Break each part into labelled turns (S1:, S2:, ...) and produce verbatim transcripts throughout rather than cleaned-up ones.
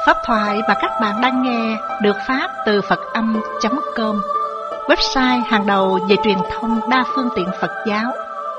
S1: Pháp thoại mà các bạn đang nghe được phát từ Phật Âm chấm com, website hàng đầu về truyền thông đa phương tiện Phật giáo.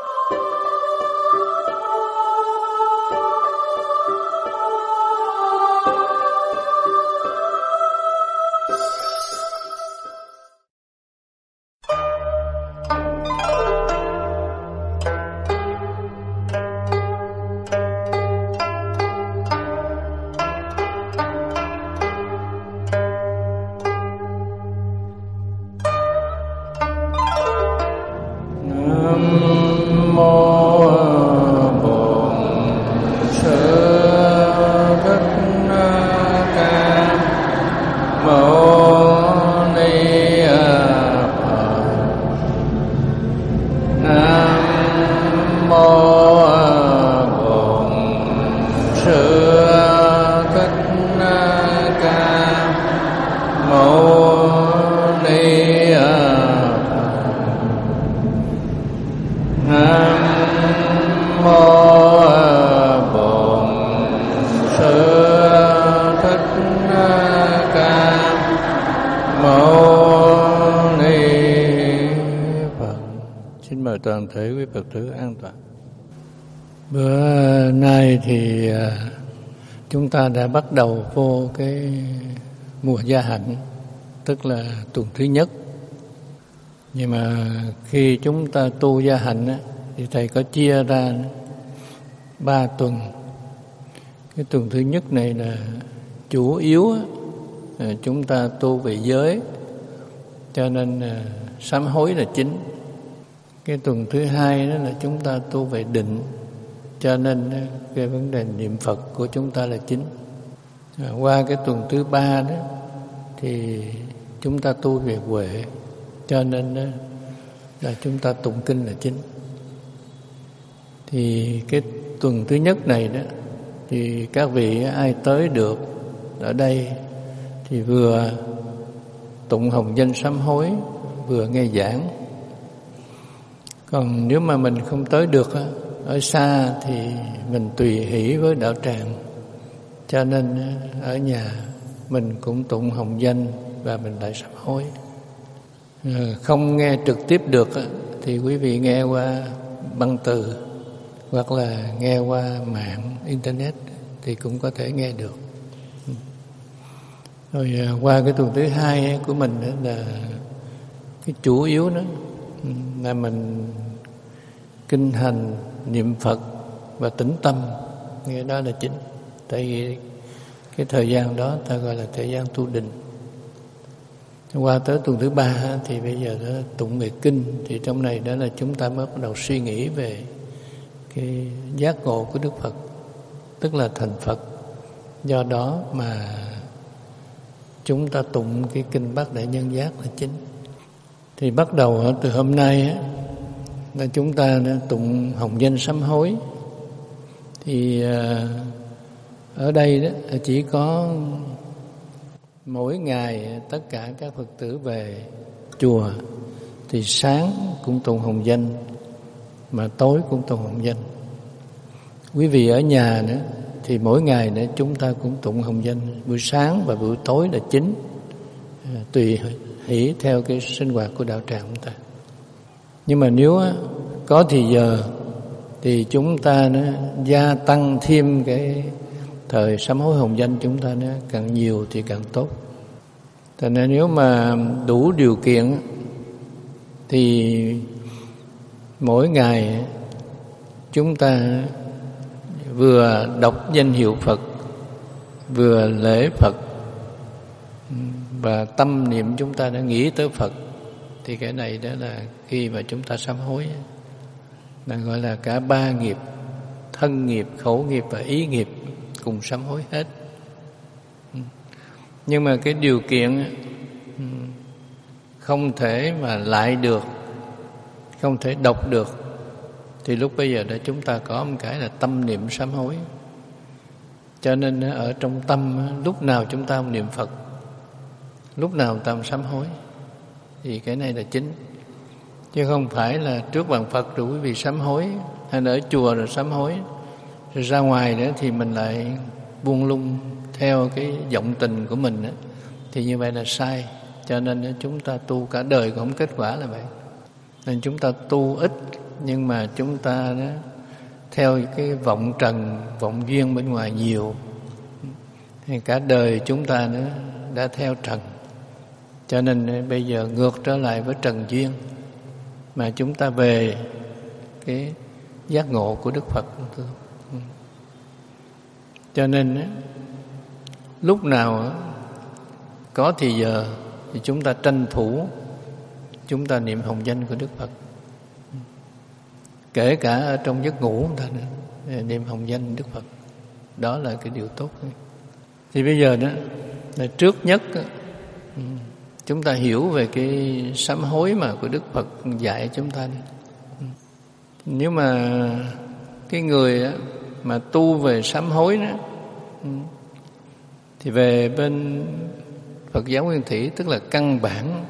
S2: Toàn thể quý Phật tử an toàn. Bữa nay thì chúng ta đã bắt đầu vô cái mùa gia hạnh, tức là tuần thứ nhất. Nhưng mà khi chúng ta tu gia hạnh thì Thầy có chia ra ba tuần. Cái tuần thứ nhất này là chủ yếu chúng ta tu về giới, cho nên sám hối là chính. Cái tuần thứ hai đó là chúng ta tu về định, cho nên cái vấn đề niệm Phật của chúng ta là chính. À, qua cái tuần thứ ba đó thì chúng ta tu về huệ, cho nên đó là chúng ta tụng kinh là chính. Thì cái tuần thứ nhất này đó thì các vị ai tới được ở đây thì vừa tụng hồng danh sám hối, vừa nghe giảng. Còn nếu mà mình không tới được ở xa thì mình tùy hỷ với đạo tràng, cho nên ở nhà mình cũng tụng hồng danh và mình lại sám hối. Không nghe trực tiếp được thì quý vị nghe qua băng từ hoặc là nghe qua mạng internet thì cũng có thể nghe được. Rồi qua cái tuần thứ hai của mình là cái chủ yếu đó là mình kinh hành, niệm Phật và tĩnh tâm, nghĩa đó là chính. Tại vì cái thời gian đó ta gọi là thời gian tu định. Qua tới tuần thứ ba thì bây giờ đó tụng về kinh, thì trong này đó là chúng ta mới bắt đầu suy nghĩ về cái giác ngộ của Đức Phật, tức là thành Phật. Do đó mà chúng ta tụng cái kinh Bát Đại Nhân Giác là chính. Thì bắt đầu từ hôm nay á, là chúng ta đã tụng hồng danh sám hối. Thì ở đây đó chỉ có mỗi ngày tất cả các Phật tử về chùa thì sáng cũng tụng hồng danh, mà tối cũng tụng hồng danh. Quý vị ở nhà nữa thì mỗi ngày nữa chúng ta cũng tụng hồng danh, buổi sáng và buổi tối là chính, tùy hỷ theo cái sinh hoạt của đạo tràng chúng ta. Nhưng mà nếu có thì giờ thì chúng ta nó gia tăng thêm cái thời sám hối hồng danh, chúng ta nó càng nhiều thì càng tốt. Cho nên nếu mà đủ điều kiện thì mỗi ngày chúng ta vừa đọc danh hiệu Phật, vừa lễ Phật, và tâm niệm chúng ta đã nghĩ tới Phật, thì cái này đó là khi mà chúng ta sám hối là gọi là cả ba nghiệp: thân nghiệp, khẩu nghiệp và ý nghiệp cùng sám hối hết. Nhưng mà cái điều kiện không thể mà lại được, không thể đọc được, thì lúc bây giờ đó chúng ta có một cái là tâm niệm sám hối. Cho nên ở trong tâm lúc nào chúng ta niệm Phật, lúc nào ta sám hối, thì cái này là chính. Chứ không phải là trước bàn Phật rồi quý vị sám hối, hay là ở chùa rồi sám hối, rồi ra ngoài nữa thì mình lại buông lung theo cái vọng tình của mình đó, thì như vậy là sai. Cho nên chúng ta tu cả đời cũng không kết quả là vậy. Nên chúng ta tu ít, nhưng mà chúng ta đó, theo cái vọng trần, vọng duyên bên ngoài nhiều, thì cả đời chúng ta nữa đã theo trần. Cho nên bây giờ ngược trở lại với trần duyên, mà chúng ta về cái giác ngộ của Đức Phật. Cho nên lúc nào có thì giờ thì chúng ta tranh thủ, chúng ta niệm hồng danh của Đức Phật. Kể cả ở trong giấc ngủ chúng ta niệm hồng danh Đức Phật. Đó là cái điều tốt. Thì bây giờ đó là trước nhất chúng ta hiểu về cái sám hối mà của Đức Phật dạy chúng ta. Nếu mà cái người mà tu về sám hối đó, thì về bên Phật giáo Nguyên Thủy, tức là căn bản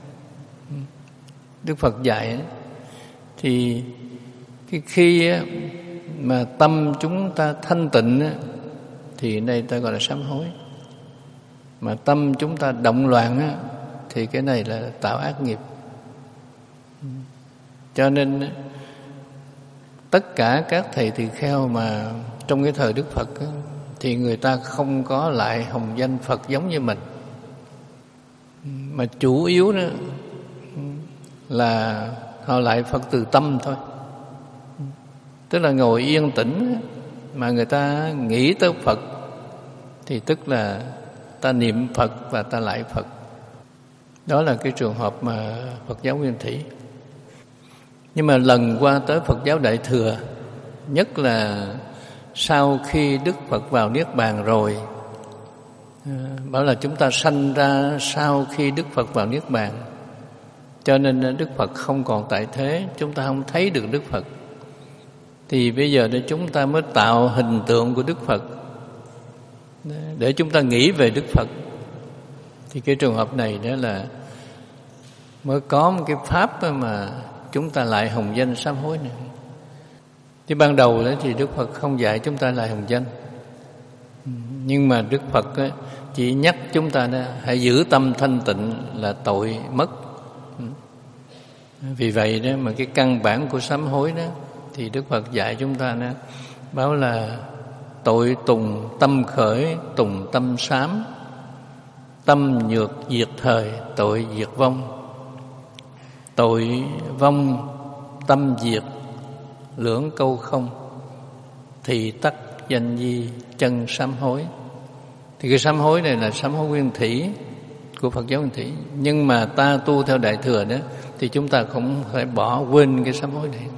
S2: Đức Phật dạy, thì cái khi mà tâm chúng ta thanh tịnh thì đây ta gọi là sám hối. Mà tâm chúng ta động loạn thì cái này là tạo ác nghiệp. Cho nên tất cả các thầy tỳ kheo mà trong cái thời Đức Phật thì người ta không có lại hồng danh Phật giống như mình, mà chủ yếu đó là họ lại Phật từ tâm thôi. Tức là ngồi yên tĩnh mà người ta nghĩ tới Phật thì tức là ta niệm Phật và ta lại Phật. Đó là cái trường hợp mà Phật giáo Nguyên Thủy. Nhưng mà lần qua tới Phật giáo Đại Thừa, nhất là sau khi Đức Phật vào Niết Bàn rồi, bảo là chúng ta sanh ra sau khi Đức Phật vào Niết Bàn, cho nên Đức Phật không còn tại thế, chúng ta không thấy được Đức Phật. Thì bây giờ để chúng ta mới tạo hình tượng của Đức Phật để chúng ta nghĩ về Đức Phật. Thì cái trường hợp này đó là mới có một cái pháp mà chúng ta lại hồng danh sám hối này. Chứ ban đầu đó thì Đức Phật không dạy chúng ta lại hồng danh, nhưng mà Đức Phật chỉ nhắc chúng ta đó, hãy giữ tâm thanh tịnh là tội mất. Vì vậy đó mà cái căn bản của sám hối đó thì Đức Phật dạy chúng ta đó, báo là tội tùng tâm khởi, tùng tâm sám, tâm nhược diệt thời, tội diệt vong. Tội vong tâm diệt, lưỡng câu không, thì tắc danh di chân sám hối. Thì cái sám hối này là sám hối Nguyên Thủy của Phật giáo Nguyên Thủy. Nhưng mà ta tu theo Đại Thừa đó thì chúng ta cũng phải bỏ quên cái sám hối này.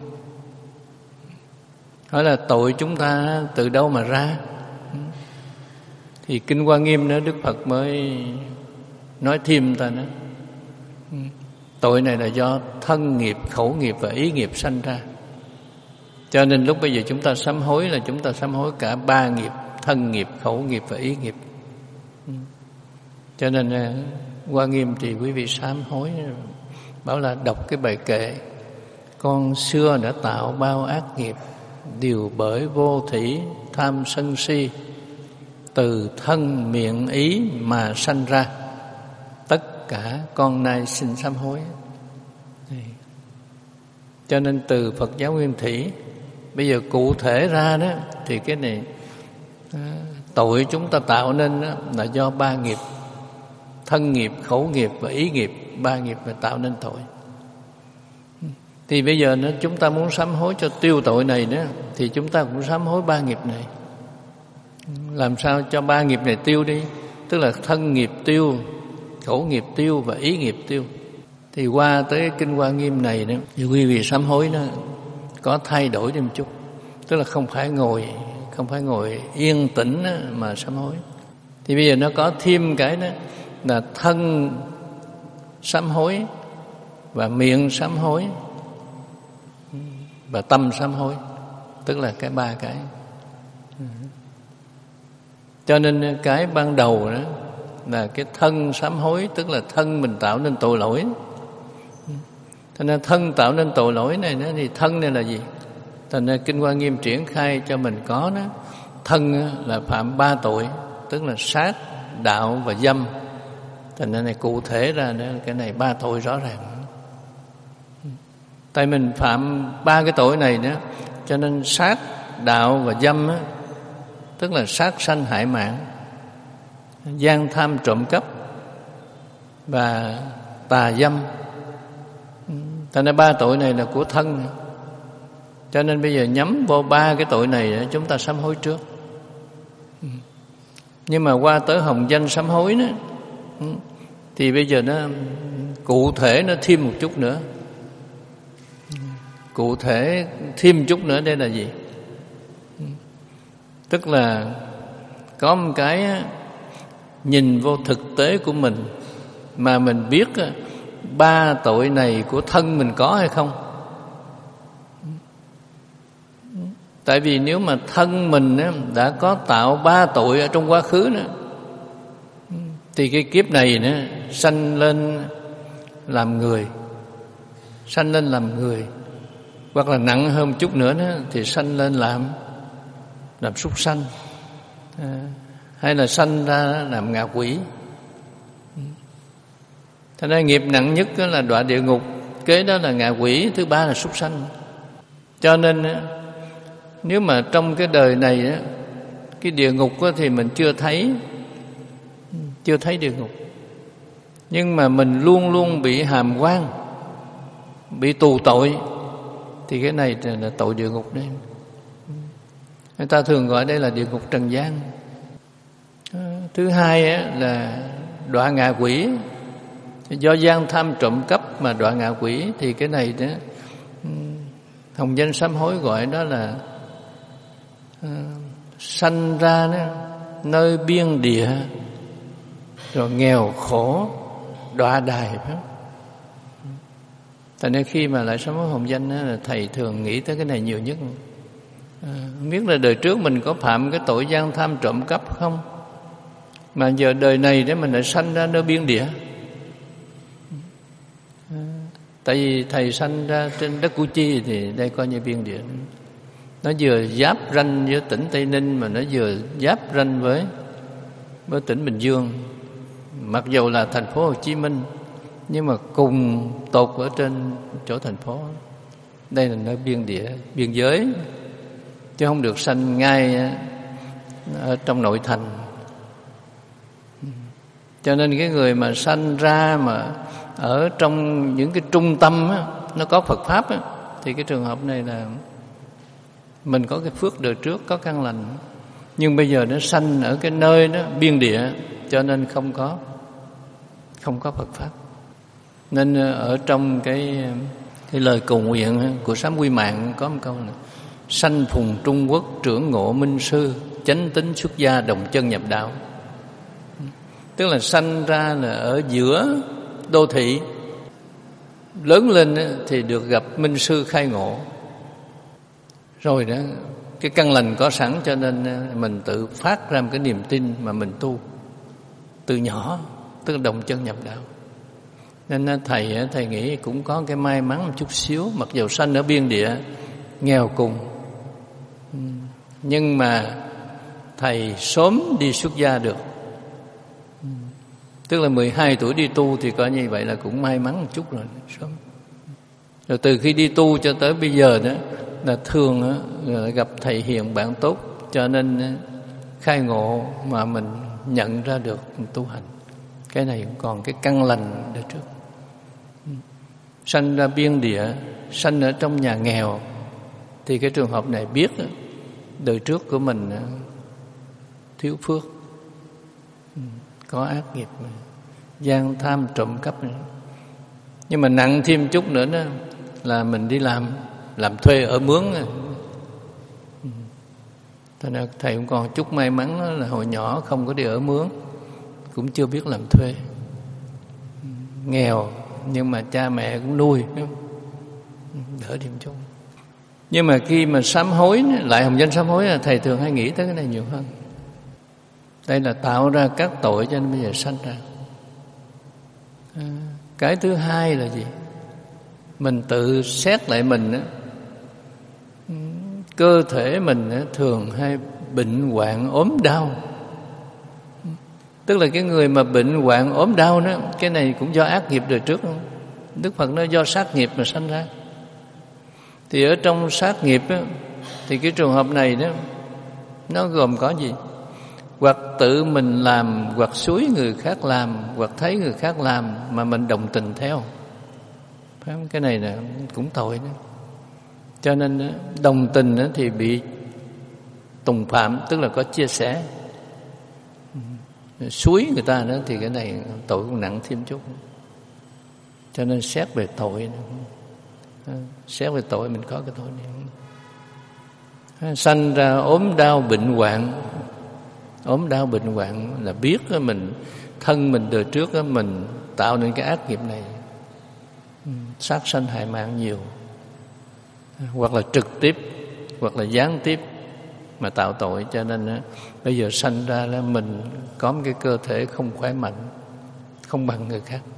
S2: Hỏi là tội chúng ta từ đâu mà ra? Thì Kinh Hoa Nghiêm đó Đức Phật mới nói thêm ta nữa. Tội này là do thân nghiệp, khẩu nghiệp và ý nghiệp sanh ra. Cho nên lúc bây giờ chúng ta sám hối là chúng ta sám hối cả ba nghiệp: thân nghiệp, khẩu nghiệp và ý nghiệp. Cho nên Hoa Nghiêm thì quý vị sám hối, bảo là đọc cái bài kệ: con xưa đã tạo bao ác nghiệp, đều bởi vô thủy tham sân si, từ thân miệng ý mà sanh ra, tất cả con nay xin sám hối. Cho nên từ Phật giáo Nguyên Thủy bây giờ cụ thể ra đó thì cái này tội chúng ta tạo nên đó là do ba nghiệp: thân nghiệp, khẩu nghiệp và ý nghiệp. Ba nghiệp là tạo nên tội. Thì bây giờ nó chúng ta muốn sám hối cho tiêu tội này đó thì chúng ta cũng sám hối ba nghiệp này. Làm sao cho ba nghiệp này tiêu đi? Tức là thân nghiệp tiêu, khẩu nghiệp tiêu và ý nghiệp tiêu. Thì qua tới Kinh Hoa Nghiêm này đó thì quý vị sám hối nó có thay đổi đi một chút. Tức là không phải ngồi Không phải ngồi yên tĩnh mà sám hối. Thì bây giờ nó có thêm cái đó là thân sám hối và miệng sám hối và tâm sám hối. Tức là cái ba cái. Cho nên cái ban đầu đó là cái thân sám hối, tức là thân mình tạo nên tội lỗi. Cho nên thân tạo nên tội lỗi này đó, thì thân này là gì? Thành ra Kinh Hoa Nghiêm triển khai cho mình có đó: thân là phạm ba tội, tức là sát, đạo và dâm. Thành ra này cụ thể ra đó, cái này ba tội rõ ràng. Tại mình phạm ba cái tội này đó, cho nên sát, đạo và dâm á, tức là sát sanh hại mạng, gian tham trộm cắp và tà dâm. Thành ra ba tội này là của thân. Cho nên bây giờ nhắm vô ba cái tội này chúng ta sám hối trước. Nhưng mà qua tới hồng danh sám hối đó, thì bây giờ nó cụ thể nó thêm một chút nữa. Cụ thể thêm chút nữa đây là gì? Tức là có một cái nhìn vô thực tế của mình mà mình biết ba tội này của thân mình có hay không. Tại vì nếu mà thân mình đã có tạo ba tội ở trong quá khứ nữa, thì cái kiếp này nữa sanh lên làm người, sanh lên làm người, hoặc là nặng hơn một chút nữa nữa thì sanh lên làm làm súc sanh, à, hay là sanh ra làm ngạ quỷ. Thành ra nghiệp nặng nhất là đọa địa ngục, kế đó là ngạ quỷ, thứ ba là súc sanh. Cho nên nếu mà trong cái đời này cái địa ngục thì mình chưa thấy, chưa thấy địa ngục, nhưng mà mình luôn luôn bị hàm oan, bị tù tội, thì cái này là tội địa ngục đấy. Người ta thường gọi đây là địa ngục trần gian. Thứ hai là đọa ngạ quỷ, do gian tham trộm cắp mà đọa ngạ quỷ, thì cái này đó hồng danh sám hối gọi đó là uh, sanh ra đó, nơi biên địa, rồi nghèo khổ, đọa đài. Tại nên khi mà lại sám hối hồng danh đó, là thầy thường nghĩ tới cái này nhiều nhất. À, không biết là đời trước mình có phạm cái tội gian tham trộm cắp không, mà giờ đời này để mình lại sanh ra nơi biên địa. À, tại vì thầy sanh ra trên đất Củ Chi thì đây coi như biên địa. Nó vừa giáp ranh với tỉnh Tây Ninh, mà nó vừa giáp ranh với với tỉnh Bình Dương. Mặc dù là thành phố Hồ Chí Minh, nhưng mà cùng tột ở trên chỗ thành phố. Đây là nơi biên địa, biên giới, chứ không được sanh ngay ở trong nội thành. Cho nên cái người mà sanh ra mà ở trong những cái trung tâm á, nó có Phật Pháp á, thì cái trường hợp này là mình có cái phước đời trước, có căn lành. Nhưng bây giờ nó sanh ở cái nơi đó biên địa, cho nên không có không có Phật Pháp. Nên ở trong cái cái lời cầu nguyện của Sám Quy Mạng có một câu này: sanh phùng Trung Quốc trưởng ngộ minh sư, chánh tính xuất gia đồng chân nhập đạo. Tức là sanh ra là ở giữa đô thị, lớn lên thì được gặp minh sư khai ngộ. Rồi đó, cái căn lành có sẵn, cho nên mình tự phát ra một cái niềm tin mà mình tu từ nhỏ, tức là đồng chân nhập đạo. Nên thầy thầy nghĩ cũng có cái may mắn một chút xíu, mặc dù sanh ở biên địa nghèo cùng, nhưng mà thầy sớm đi xuất gia được. Tức là mười hai tuổi đi tu thì coi như vậy là cũng may mắn một chút rồi, sớm. Rồi từ khi đi tu cho tới bây giờ đó là thường gặp thầy hiền bạn tốt, cho nên khai ngộ mà mình nhận ra được tu hành. Cái này cũng còn cái căn lành đời trước. Sanh ra biên địa, sanh ở trong nhà nghèo, thì cái trường hợp này biết đời trước của mình thiếu phước, có ác nghiệp, gian tham trộm cắp. Nhưng mà nặng thêm chút nữa đó là mình đi làm làm thuê ở mướn. Thế nên thầy cũng còn chút may mắn là hồi nhỏ không có đi ở mướn, cũng chưa biết làm thuê, nghèo nhưng mà cha mẹ cũng nuôi, đỡ điểm chung. Nhưng mà khi mà sám hối, lại hồng danh sám hối là thầy thường hay nghĩ tới cái này nhiều hơn. Đây là tạo ra các tội cho nên bây giờ sanh ra. À, cái thứ hai là gì? Mình tự xét lại mình á, cơ thể mình thường hay bệnh hoạn ốm đau. Tức là cái người mà bệnh hoạn ốm đau đó, cái này cũng do ác nghiệp đời trước không? Đức Phật nói do sát nghiệp mà sanh ra. Thì ở trong sát nghiệp đó, thì cái trường hợp này đó, nó gồm có gì? Hoặc tự mình làm, hoặc xúi người khác làm, hoặc thấy người khác làm mà mình đồng tình theo. Cái này là cũng tội đó. Cho nên đồng tình thì bị tùng phạm, tức là có chia sẻ. Xúi người ta đó thì cái này tội cũng nặng thêm chút. Cho nên xét về tội, xét về tội mình có cái tội này. Sanh ra ốm đau bệnh hoạn. Ốm đau bệnh hoạn là biết mình thân mình đời trước mình tạo nên cái ác nghiệp này, sát sanh hại mạng nhiều, hoặc là trực tiếp hoặc là gián tiếp mà tạo tội. Cho nên bây giờ sanh ra là mình có một cái cơ thể không khỏe mạnh, không bằng người khác.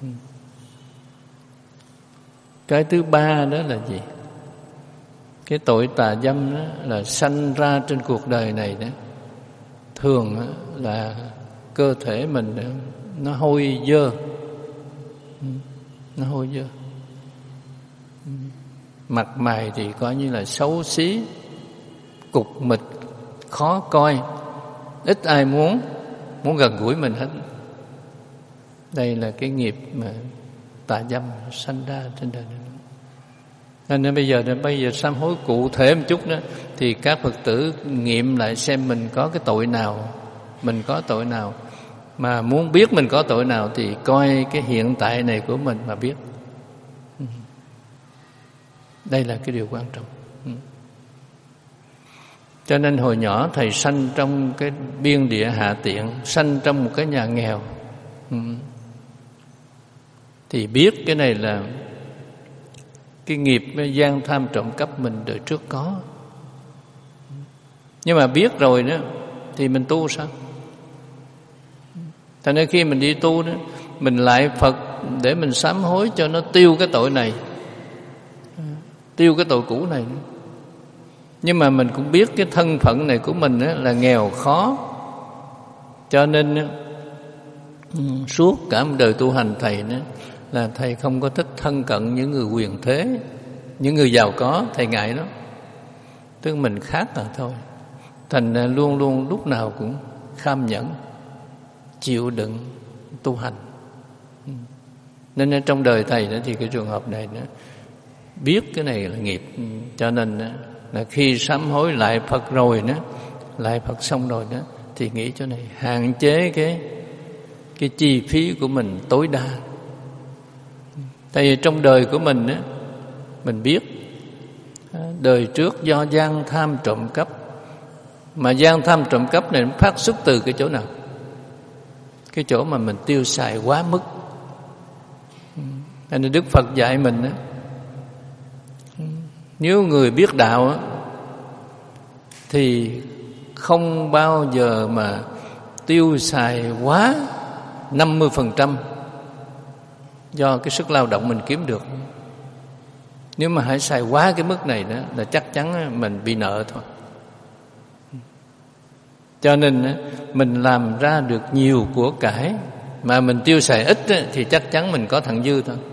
S2: Cái thứ ba đó là gì? Cái tội tà dâm đó là sanh ra trên cuộc đời này đó, thường là cơ thể mình nó hôi dơ, nó hôi dơ, mặt mày thì coi như là xấu xí, cục mịch, khó coi, ít ai muốn muốn gần gũi mình hết. Đây là cái nghiệp mà tà dâm sanh ra trên đời này. Nên bây giờ bây giờ sám hối cụ thể một chút đó, thì các Phật tử nghiệm lại xem mình có cái tội nào, mình có tội nào. Mà muốn biết mình có tội nào thì coi cái hiện tại này của mình mà biết. Đây là cái điều quan trọng. Cho nên hồi nhỏ thầy sanh trong cái biên địa hạ tiện, sanh trong một cái nhà nghèo, thì biết cái này là cái nghiệp gian tham trộm cắp mình đời trước có. Nhưng mà biết rồi đó thì mình tu sao? Cho nên khi mình đi tu đó, mình lại Phật để mình sám hối cho nó tiêu cái tội này, tiêu cái tội cũ này. Nhưng mà mình cũng biết cái thân phận này của mình là nghèo khó, cho nên suốt cả một đời tu hành thầy đó, là thầy không có thích thân cận những người quyền thế, những người giàu có, thầy ngại lắm. Tức mình khác là thôi. Thành luôn luôn lúc nào cũng kham nhẫn, chịu đựng tu hành. Nên trong đời thầy đó thì cái trường hợp này đó, biết cái này là nghiệp, cho nên đó, là khi sám hối lại Phật rồi đó, lại Phật xong rồi đó, thì nghĩ chỗ này hạn chế cái cái chi phí của mình tối đa. Tại vì trong đời của mình á, mình biết đời trước do gian tham trộm cắp, mà gian tham trộm cắp này phát xuất từ cái chỗ nào? Cái chỗ mà mình tiêu xài quá mức. Nên Đức Phật dạy mình á, nếu người biết đạo á, thì không bao giờ mà tiêu xài quá năm mươi phần trăm do cái sức lao động mình kiếm được. Nếu mà hãy xài quá cái mức này đó là chắc chắn mình bị nợ thôi. Cho nên mình làm ra được nhiều của cải mà mình tiêu xài ít thì chắc chắn mình có thặng dư thôi.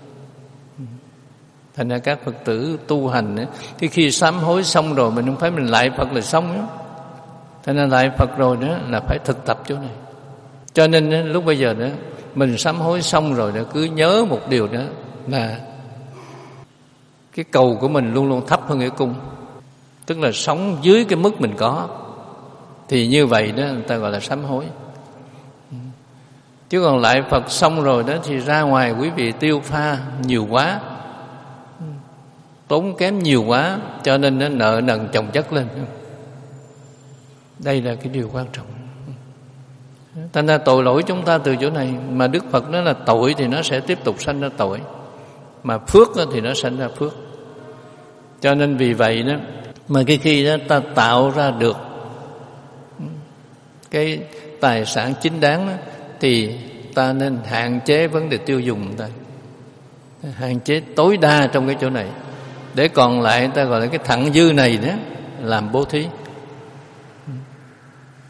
S2: Thành ra các Phật tử tu hành thì khi sám hối xong rồi mình không phải mình lại Phật là xong đó. Thành ra lại Phật rồi đó là phải thực tập chỗ này. Cho nên lúc bây giờ đó mình sám hối xong rồi đó, cứ nhớ một điều đó là cái cầu của mình luôn luôn thấp hơn cái cung, tức là sống dưới cái mức mình có. Thì như vậy đó người ta gọi là sám hối. Chứ còn lại Phật xong rồi đó thì ra ngoài quý vị tiêu pha nhiều quá, tốn kém nhiều quá, cho nên nó nợ nần chồng chất lên. Đây là cái điều quan trọng. Thành ra tội lỗi chúng ta từ chỗ này. Mà Đức Phật nói là tội thì nó sẽ tiếp tục sanh ra tội, mà phước thì nó sanh ra phước. Cho nên vì vậy đó, mà cái khi đó ta tạo ra được cái tài sản chính đáng đó, thì ta nên hạn chế vấn đề tiêu dùng ta, hạn chế tối đa trong cái chỗ này, để còn lại ta gọi là cái thặng dư này đó làm bố thí.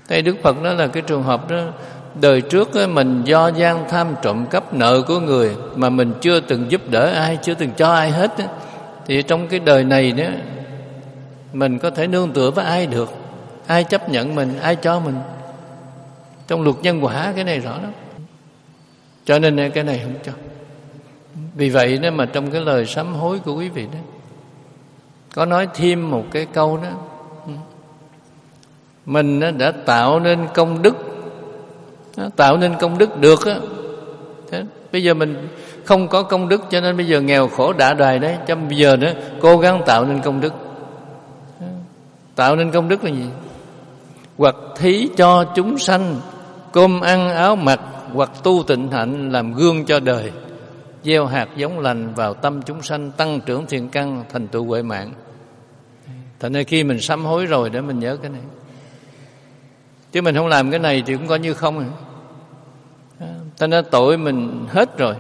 S2: Đây Đức Phật nói là cái trường hợp đó, đời trước đó, mình do gian tham trộm cắp nợ của người mà mình chưa từng giúp đỡ ai, chưa từng cho ai hết đó, thì trong cái đời này đó mình có thể nương tựa với ai được, ai chấp nhận mình, ai cho mình. Trong luật nhân quả cái này rõ lắm. Cho nên cái này không cho. Vì vậy đó mà trong cái lời sám hối của quý vị đó có nói thêm một cái câu đó: mình đã tạo nên công đức, tạo nên công đức được á. Bây giờ mình không có công đức cho nên bây giờ nghèo khổ đạ đài đấy. Cho bây giờ đó cố gắng tạo nên công đức. Tạo nên công đức là gì? Hoặc thí cho chúng sanh cơm ăn áo mặc, hoặc tu tịnh hạnh làm gương cho đời, gieo hạt giống lành vào tâm chúng sanh, tăng trưởng thiện căn, thành tựu huệ mạng. Thành ra khi mình sám hối rồi để mình nhớ cái này. Chứ mình không làm cái này thì cũng coi như không rồi. Thành ra tội mình hết rồi,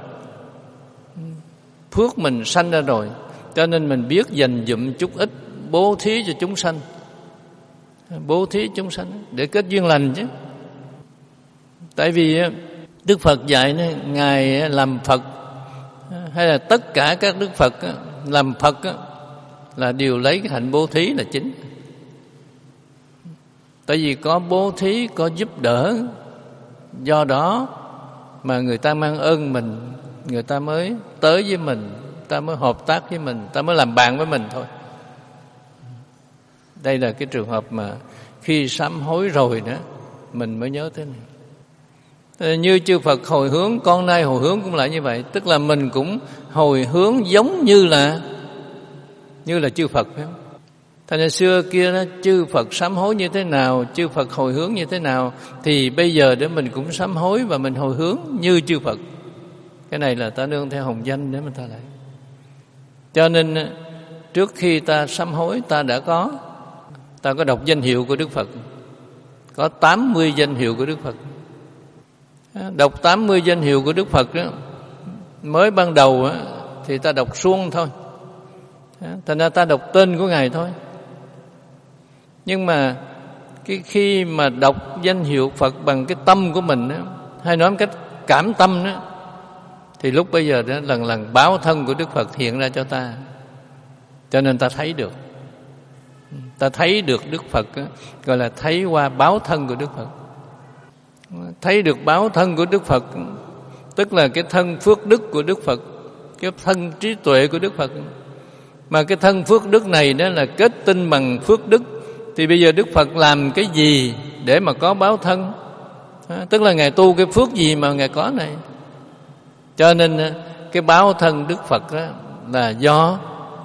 S2: phước mình sanh ra rồi, cho nên mình biết dành dụm chút ít bố thí cho chúng sanh. Bố thí chúng sanh để kết duyên lành chứ. Tại vì Đức Phật dạy Ngài làm Phật, hay là tất cả các Đức Phật làm Phật là đều lấy cái hạnh bố thí là chính. Tại vì có bố thí, có giúp đỡ, do đó mà người ta mang ơn mình, người ta mới tới với mình, người ta mới hợp tác với mình, người ta mới làm bạn với mình thôi. Đây là cái trường hợp mà khi sám hối rồi đó mình mới nhớ thế này. Như chư Phật hồi hướng, con nay hồi hướng cũng lại như vậy. Tức là mình cũng hồi hướng giống như là Như là chư Phật, phải không? Thành ra xưa kia đó, chư Phật sám hối như thế nào, chư Phật hồi hướng như thế nào, thì bây giờ để mình cũng sám hối và mình hồi hướng như chư Phật. Cái này là ta nương theo hồng danh để mà ta lại. Cho nên trước khi ta sám hối, ta đã có Ta có đọc danh hiệu của Đức Phật. Có tám mươi danh hiệu của Đức Phật. Đọc tám mươi danh hiệu của Đức Phật đó, mới ban đầu đó, thì ta đọc suông thôi. Thành ra ta đọc tên của Ngài thôi. Nhưng mà cái khi mà đọc danh hiệu Phật bằng cái tâm của mình đó, hay nói một cách cảm tâm đó, thì lúc bây giờ đó lần lần báo thân của Đức Phật hiện ra cho ta. Cho nên ta thấy được. Ta thấy được Đức Phật đó, gọi là thấy qua báo thân của Đức Phật. Thấy được báo thân của Đức Phật, tức là cái thân phước đức của Đức Phật, cái thân trí tuệ của Đức Phật. Mà cái thân phước đức này đó là kết tinh bằng phước đức. Thì bây giờ Đức Phật làm cái gì để mà có báo thân? À, tức là Ngài tu cái phước gì mà Ngài có này. Cho nên cái báo thân Đức Phật đó là do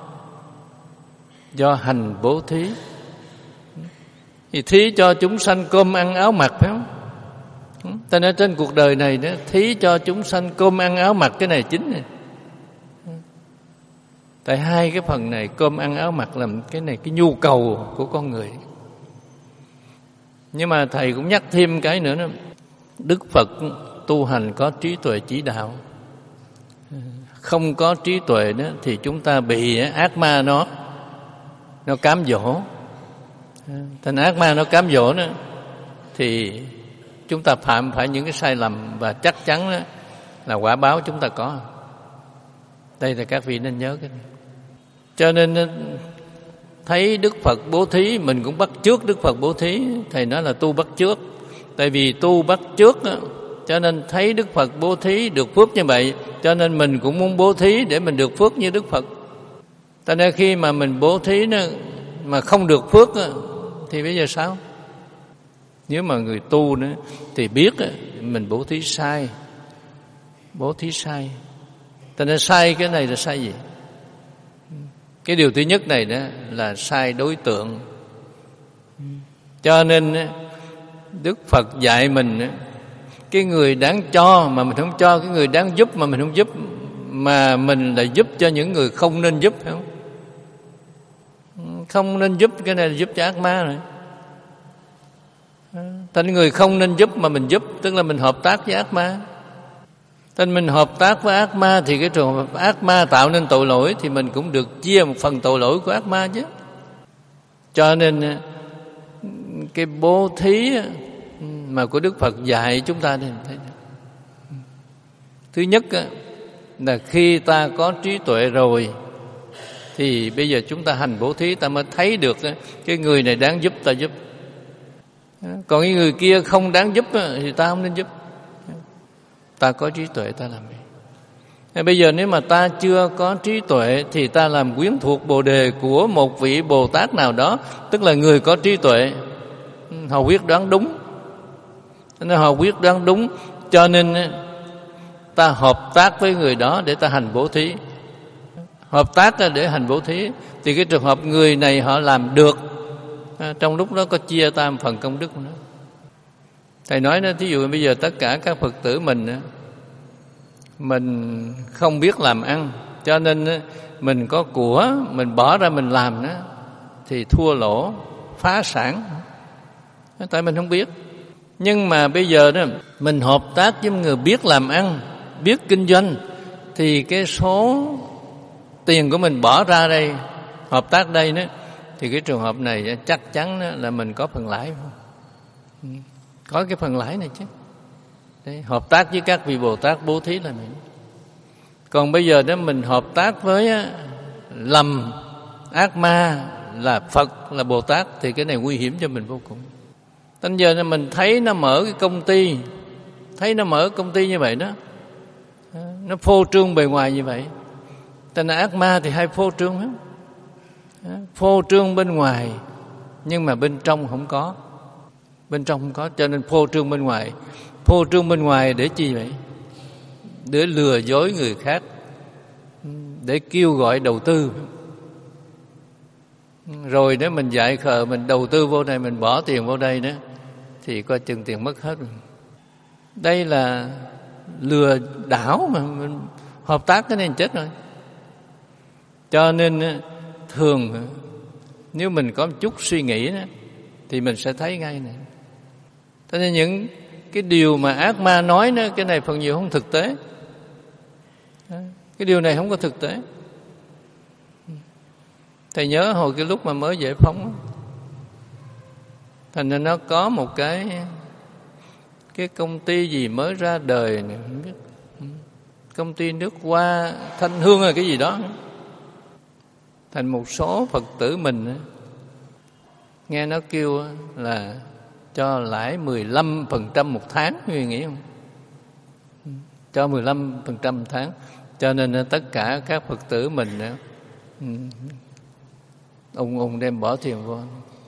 S2: do hành bố thí. Thì thí cho chúng sanh cơm ăn áo mặc, phải không? Ta nói trên cuộc đời này đó, thí cho chúng sanh cơm ăn áo mặc, cái này chính này. Tại hai cái phần này, cơm ăn áo mặc là cái này cái nhu cầu của con người. Nhưng mà thầy cũng nhắc thêm cái nữa đó. Đức Phật tu hành có trí tuệ chỉ đạo. Không có trí tuệ đó thì chúng ta bị ác ma nó nó cám dỗ. Thành ác ma nó cám dỗ đó thì chúng ta phạm phải những cái sai lầm, và chắc chắn đó là quả báo chúng ta có. Đây là các vị nên nhớ cái này. Cho nên thấy Đức Phật bố thí, mình cũng bắt chước Đức Phật bố thí. Thầy nói là tu bắt chước. Tại vì tu bắt chước đó, cho nên thấy Đức Phật bố thí được phước như vậy, cho nên mình cũng muốn bố thí để mình được phước như Đức Phật. Cho nên khi mà mình bố thí đó, mà không được phước đó, thì bây giờ sao? Nếu mà người tu nữa thì biết đó, mình bố thí sai. Bố thí sai. Cho nên sai cái này là sai gì? Cái điều thứ nhất này đó là sai đối tượng. Cho nên Đức Phật dạy mình, cái người đáng cho mà mình không cho, cái người đáng giúp mà mình không giúp, mà mình lại giúp cho những người không nên giúp, phải không? Không nên giúp, cái này là giúp cho ác ma rồi. Thành người không nên giúp mà mình giúp, tức là mình hợp tác với ác ma. Thành mình hợp tác với ác ma thì cái trường hợp ác ma tạo nên tội lỗi thì mình cũng được chia một phần tội lỗi của ác ma chứ. Cho nên cái bố thí mà của Đức Phật dạy chúng ta nên thấy. Thứ nhất là khi ta có trí tuệ rồi thì bây giờ chúng ta hành bố thí, ta mới thấy được cái người này đáng giúp ta giúp. Còn cái người kia không đáng giúp thì ta không nên giúp. Ta có trí tuệ ta làm gì? Bây giờ nếu mà ta chưa có trí tuệ thì ta làm quyến thuộc bồ đề của một vị Bồ Tát nào đó, tức là người có trí tuệ, họ quyết đoán đúng. Nên họ quyết đoán đúng cho nên ta hợp tác với người đó để ta hành bố thí. Hợp tác để hành bố thí thì cái trường hợp người này họ làm được, trong lúc đó có chia tam phần công đức của nó. Thầy nói đó, thí dụ bây giờ tất cả các Phật tử mình mình không biết làm ăn, cho nên mình có của mình bỏ ra mình làm đó thì thua lỗ, phá sản, tại mình không biết. Nhưng mà bây giờ đó mình hợp tác với người biết làm ăn, biết kinh doanh, thì cái số tiền của mình bỏ ra đây, hợp tác đây đó, thì cái trường hợp này chắc chắn là mình có phần lãi, không? Có cái phần lãi này chứ. Đấy, hợp tác với các vị Bồ Tát bố thí là mình. Còn bây giờ đó mình hợp tác với lầm ác ma là Phật, là Bồ Tát, thì cái này nguy hiểm cho mình vô cùng. Đến giờ mình thấy nó mở cái công ty, thấy nó mở công ty như vậy đó, nó phô trương bề ngoài như vậy. Tên là ác ma thì hay phô trương hết, phô trương bên ngoài nhưng mà bên trong không có, bên trong không có, cho nên phô trương bên ngoài. Phô trương bên ngoài để chi vậy? Để lừa dối người khác, để kêu gọi đầu tư. Rồi nếu mình dại khờ, mình đầu tư vô đây, mình bỏ tiền vô đây đó, thì coi chừng tiền mất hết rồi. Đây là lừa đảo mà, mình hợp tác cái này chết rồi. Cho nên thường nếu mình có một chút suy nghĩ đó, thì mình sẽ thấy ngay này. Thế nên những cái điều mà ác ma nói đó, cái này phần nhiều không thực tế. Cái điều này không có thực tế. Thầy nhớ hồi cái lúc mà mới giải phóng, thành ra nó có một cái cái công ty gì mới ra đời này, không biết, công ty nước hoa Thanh Hương hay cái gì đó. Thành một số Phật tử mình nghe nó kêu là cho lãi mười lăm phần trăm một tháng, quý vị nghĩ không? Cho mười lăm phần trăm một tháng. Cho nên tất cả các Phật tử mình ông ông đem bỏ tiền vô,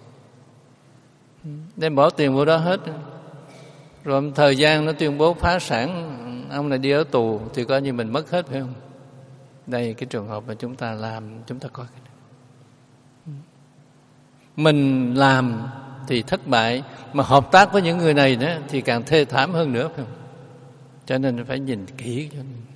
S2: đem bỏ tiền vô đó hết. Rồi thời gian nó tuyên bố phá sản, ông này đi ở tù, thì coi như mình mất hết, phải không? Đây cái trường hợp mà chúng ta làm, chúng ta coi cái này. Mình làm thì thất bại, mà hợp tác với những người này đó thì càng thê thảm hơn nữa, phải không? Cho nên phải nhìn kỹ.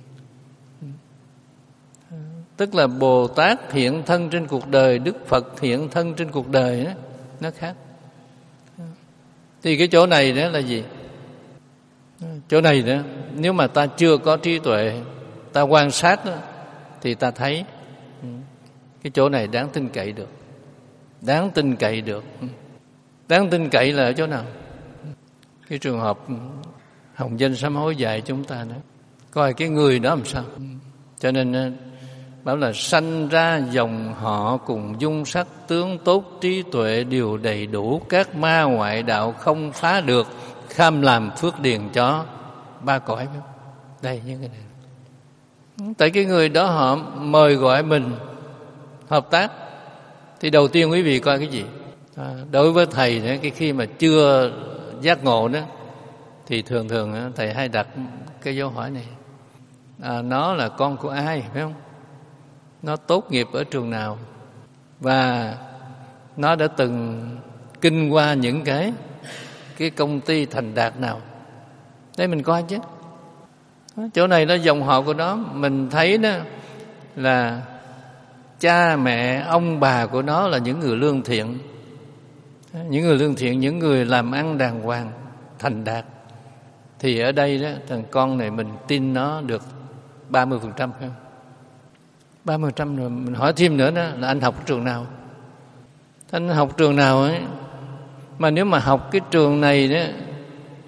S2: Tức là Bồ Tát hiện thân trên cuộc đời, Đức Phật hiện thân trên cuộc đời đó, nó khác. Thì cái chỗ này đó là gì? Chỗ này đó, nếu mà ta chưa có trí tuệ, ta quan sát đó, thì ta thấy cái chỗ này đáng tin cậy được. Đáng tin cậy được. Đáng tin cậy là ở chỗ nào? Cái trường hợp Hồng Danh Sám Hối dạy chúng ta đó, coi cái người đó làm sao. Cho nên bảo là sanh ra dòng họ cùng dung sắc, tướng tốt, trí tuệ đều đầy đủ, các ma ngoại đạo không phá được, kham làm phước điền cho ba cõi. Đây những cái này. Tại cái người đó họ mời gọi mình hợp tác, thì đầu tiên quý vị coi cái gì? À, đối với thầy đó, cái khi mà chưa giác ngộ đó, thì thường thường thầy hay đặt cái dấu hỏi này: à, nó là con của ai, phải không? Nó tốt nghiệp ở trường nào, và nó đã từng kinh qua những cái cái công ty thành đạt nào. Đây mình coi chứ. Chỗ này là dòng họ của nó, mình thấy đó là cha mẹ ông bà của nó là những người lương thiện, những người lương thiện, những người làm ăn đàng hoàng, thành đạt. Thì ở đây đó, thằng con này mình tin nó được ba mươi phần trăm, phải không? ba mươi phần trăm. Rồi mình hỏi thêm nữa đó là anh học trường nào? Anh học trường nào ấy? Mà nếu mà học cái trường này đó